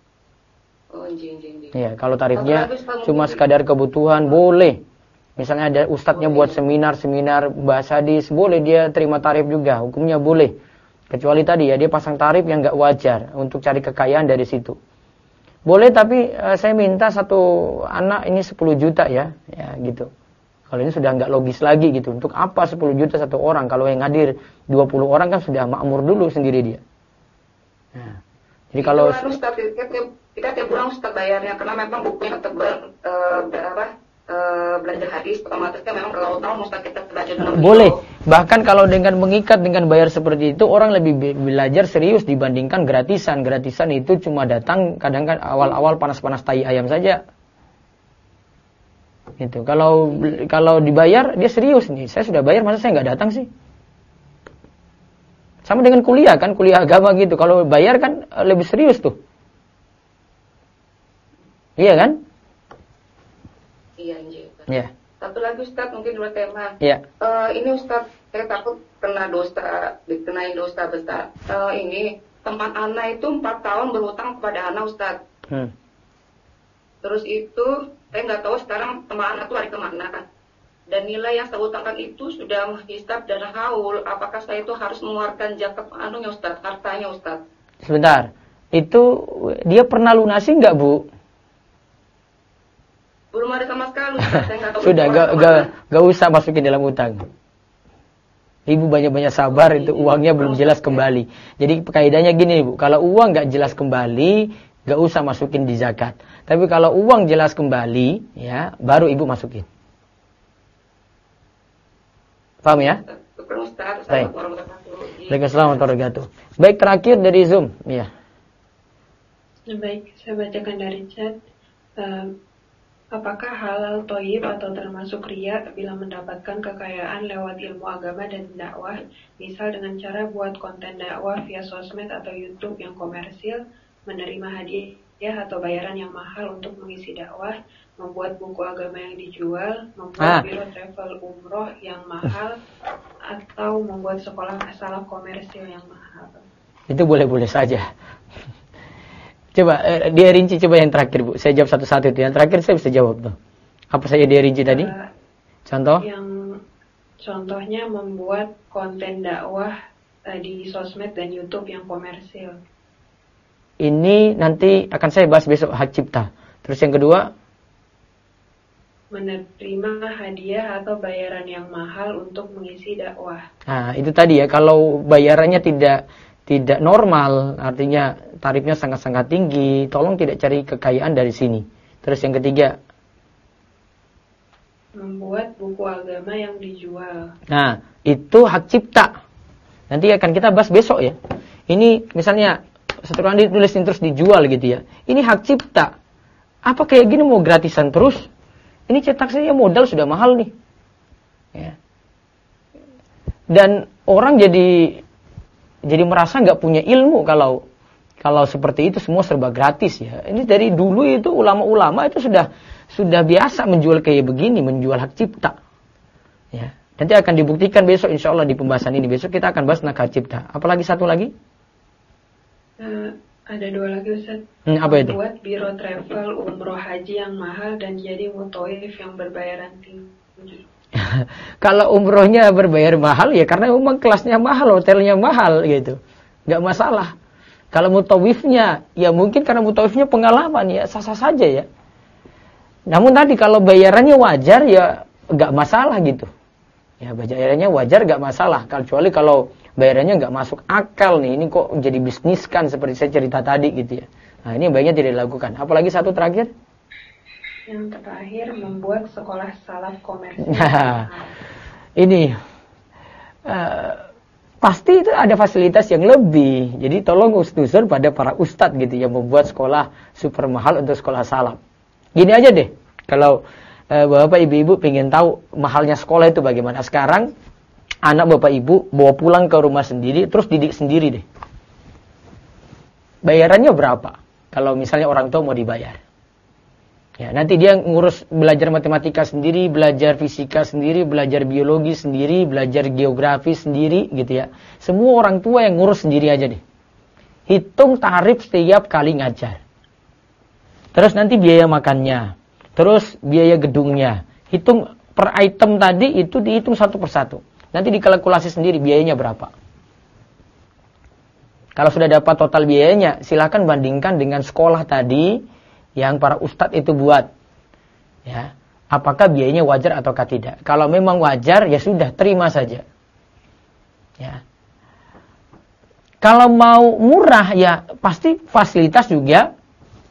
Iya, kalau tarifnya cuma sekadar kebutuhan boleh. Misalnya ada ustadznya buat seminar bahasa hadis, boleh dia terima tarif juga, hukumnya boleh. Kecuali tadi ya dia pasang tarif yang nggak wajar untuk cari kekayaan dari situ. Boleh, tapi saya minta satu anak ini 10 juta ya gitu. Kalau ini sudah nggak logis lagi gitu. Untuk apa 10 juta satu orang? Kalau yang hadir 20 orang kan sudah makmur dulu sendiri dia. Nah, jadi kalau kita tiap bulan Ustaz bayarnya karena memang bukunya tebal belajar hadis otomatis kan memang kalau tahun Ustaz kita belajar dengan boleh. Bahkan kalau dengan mengikat dengan bayar seperti itu orang lebih belajar serius dibandingkan gratisan. Gratisan itu cuma datang kadang-kadang awal-awal panas-panas tai ayam saja. Gitu. Kalau dibayar dia serius nih. Saya sudah bayar masa saya nggak datang sih? Sama dengan kuliah kan, kuliah agama gitu. Kalau bayar kan lebih serius tuh. Iya kan? Iya, Ustaz. Iya. Satu lagi Ustaz, mungkin dua tema. Iya. Ini Ustaz, saya takut dikenain dosa besar. Ini teman Ana itu 4 tahun berhutang kepada Ana Ustaz. Terus itu saya nggak tahu sekarang teman Ana itu hari kemana kan. Dan nilai yang saya hutangkan itu sudah hisab dan haul. Apakah saya itu harus mengeluarkan zakat Ustaz, hartanya Ustaz? Sebentar. Itu dia pernah lunasi nggak Bu? Belum ada sama sekali. mahal Ustaz, saya nggak tahu. Sudah, gak usah masukin dalam utang. Ibu banyak-banyak sabar, itu uangnya belum jelas kembali. Jadi kaidahnya gini Ibu, kalau uang gak jelas kembali, gak usah masukin di zakat. Tapi kalau uang jelas kembali, ya baru Ibu masukin. Paham ya? Baik. Waalaikumsalam warahmatullahi wabarakatuh. Baik, terakhir dari Zoom, ya. Baik, saya bacakan dari chat. Apakah halal toyib atau termasuk riya bila mendapatkan kekayaan lewat ilmu agama dan dakwah, misal dengan cara buat konten dakwah via sosmed atau YouTube yang komersil, menerima hadiah atau bayaran yang mahal untuk mengisi dakwah, membuat buku agama yang dijual, membuat biro travel umroh yang mahal, atau membuat sekolah salaf komersil yang mahal? Itu boleh-boleh saja. Coba dia rinci, coba yang terakhir Bu. Saya jawab satu-satu itu. Yang terakhir saya bisa jawab tuh. Apa saja dia rinci tadi? Contoh? Yang contohnya membuat konten dakwah di sosmed dan YouTube yang komersil. Ini nanti akan saya bahas besok, hak cipta. Terus yang kedua? Menerima hadiah atau bayaran yang mahal untuk mengisi dakwah. Nah, itu tadi ya, kalau bayarannya tidak normal, artinya tarifnya sangat-sangat tinggi, tolong tidak cari kekayaan dari sini. Terus yang ketiga? Membuat buku agama yang dijual. Nah, itu hak cipta. Nanti akan kita bahas besok ya. Ini misalnya setelah ditulisin terus dijual gitu ya. Ini hak cipta. Apa kayak gini mau gratisan terus? Ini cetak saja modal sudah mahal nih. Ya. Dan orang jadi merasa nggak punya ilmu kalau seperti itu semua serba gratis ya. Ini dari dulu itu ulama-ulama itu sudah biasa menjual kayak begini, menjual hak cipta. Ya. Nanti akan dibuktikan besok insya Allah di pembahasan ini. Besok kita akan bahas hak cipta. Apalagi satu lagi? Ada dua lagi Ustaz. Apa itu? Buat biro travel umroh haji yang mahal dan jadi mutoif yang berbayaran tinggi. Kalau umrohnya berbayar mahal ya karena memang kelasnya mahal, hotelnya mahal gitu. Nggak masalah. Kalau mutawifnya ya mungkin karena mutawifnya pengalaman ya sah-sah saja ya. Namun tadi kalau bayarannya wajar ya nggak masalah gitu. Ya bayarannya wajar nggak masalah. Kecuali kalau bayarannya nggak masuk akal nih, ini kok jadi bisniskan seperti saya cerita tadi gitu ya. Nah ini baiknya tidak dilakukan. Apalagi satu terakhir? Yang terakhir membuat sekolah salaf komersil. Ini pasti itu ada fasilitas yang lebih. Jadi tolong usnuzur pada para ustadz gitu yang membuat sekolah super mahal untuk sekolah salaf. Gini aja deh, kalau bapak ibu-ibu pengen tahu mahalnya sekolah itu bagaimana. Sekarang anak bapak ibu bawa pulang ke rumah sendiri, terus didik sendiri deh. Bayarannya berapa? Kalau misalnya orang tua mau dibayar. Ya, nanti dia ngurus belajar matematika sendiri, belajar fisika sendiri, belajar biologi sendiri, belajar geografi sendiri gitu ya. Semua orang tua yang ngurus sendiri aja deh. Hitung tarif setiap kali ngajar. Terus nanti biaya makannya, terus biaya gedungnya. Hitung per item tadi itu dihitung satu persatu. Nanti dikalkulasi sendiri biayanya berapa. Kalau sudah dapat total biayanya, silakan bandingkan dengan sekolah tadi yang para ustadz itu buat. Ya, apakah biayanya wajar ataukah tidak? Kalau memang wajar, ya sudah, terima saja. Ya. Kalau mau murah, ya pasti fasilitas juga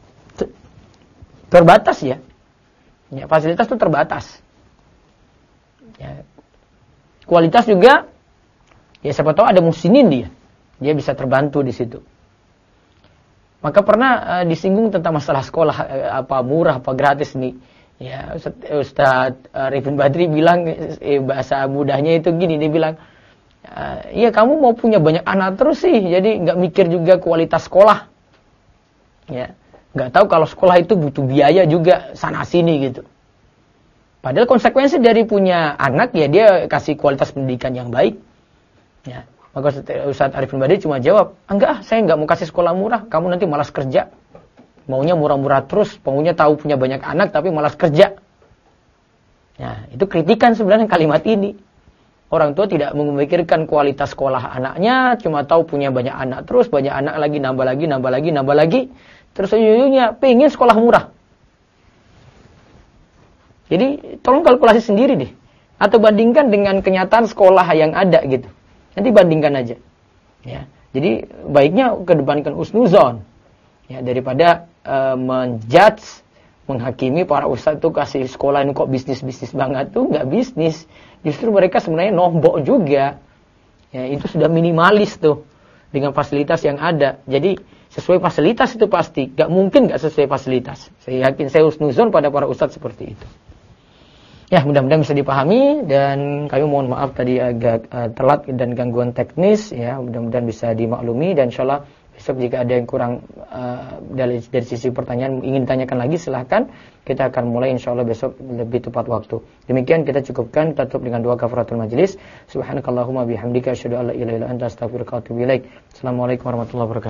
terbatas ya. Ya, fasilitas itu terbatas. Ya. Kualitas juga, ya siapa tahu ada muhsinin dia bisa terbantu di situ. Maka pernah disinggung tentang masalah sekolah apa murah apa gratis nih. Ya, Ustaz Arifin Badri bilang bahasa mudahnya itu gini, dia bilang, "Iya, kamu mau punya banyak anak terus sih, jadi nggak mikir juga kualitas sekolah." Ya, nggak tahu kalau sekolah itu butuh biaya juga sana sini gitu. Padahal konsekuensi dari punya anak ya dia kasih kualitas pendidikan yang baik. Ya. Maka Ustaz Arifin Badri cuma jawab, enggak, saya enggak mau kasih sekolah murah, kamu nanti malas kerja. Maunya murah-murah terus, maunya tahu punya banyak anak tapi malas kerja. Nah, itu kritikan sebenarnya kalimat ini. Orang tua tidak memikirkan kualitas sekolah anaknya, cuma tahu punya banyak anak terus, banyak anak lagi, nambah lagi. Terus ujung-ujungnya pengen sekolah murah. Jadi tolong kalkulasi sendiri deh. Atau bandingkan dengan kenyataan sekolah yang ada gitu. Nanti bandingkan aja. Ya. Jadi baiknya kedepankan husnuzon. Ya, daripada menjudge, menghakimi para ustadz tuh kasih sekolah ini kok bisnis-bisnis banget tuh, nggak bisnis. Justru mereka sebenarnya nombok juga. Ya, itu sudah minimalis tuh dengan fasilitas yang ada. Jadi sesuai fasilitas itu pasti, nggak mungkin nggak sesuai fasilitas. Saya yakin, saya husnuzon pada para ustadz seperti itu. Ya, mudah-mudahan bisa dipahami, dan kami mohon maaf tadi agak telat dan gangguan teknis ya, mudah-mudahan bisa dimaklumi, dan insyaallah besok jika ada yang kurang dari sisi pertanyaan ingin ditanyakan lagi, silahkan, kita akan mulai insyaallah besok lebih tepat waktu. Demikian kita cukupkan, kita tutup dengan doa kafaratul majelis. Subhanakallahumma bihamdika asyhadu an la ilaha illa anta astaghfiruka wa atubu ilaik. Assalamualaikum warahmatullahi wabarakatuh.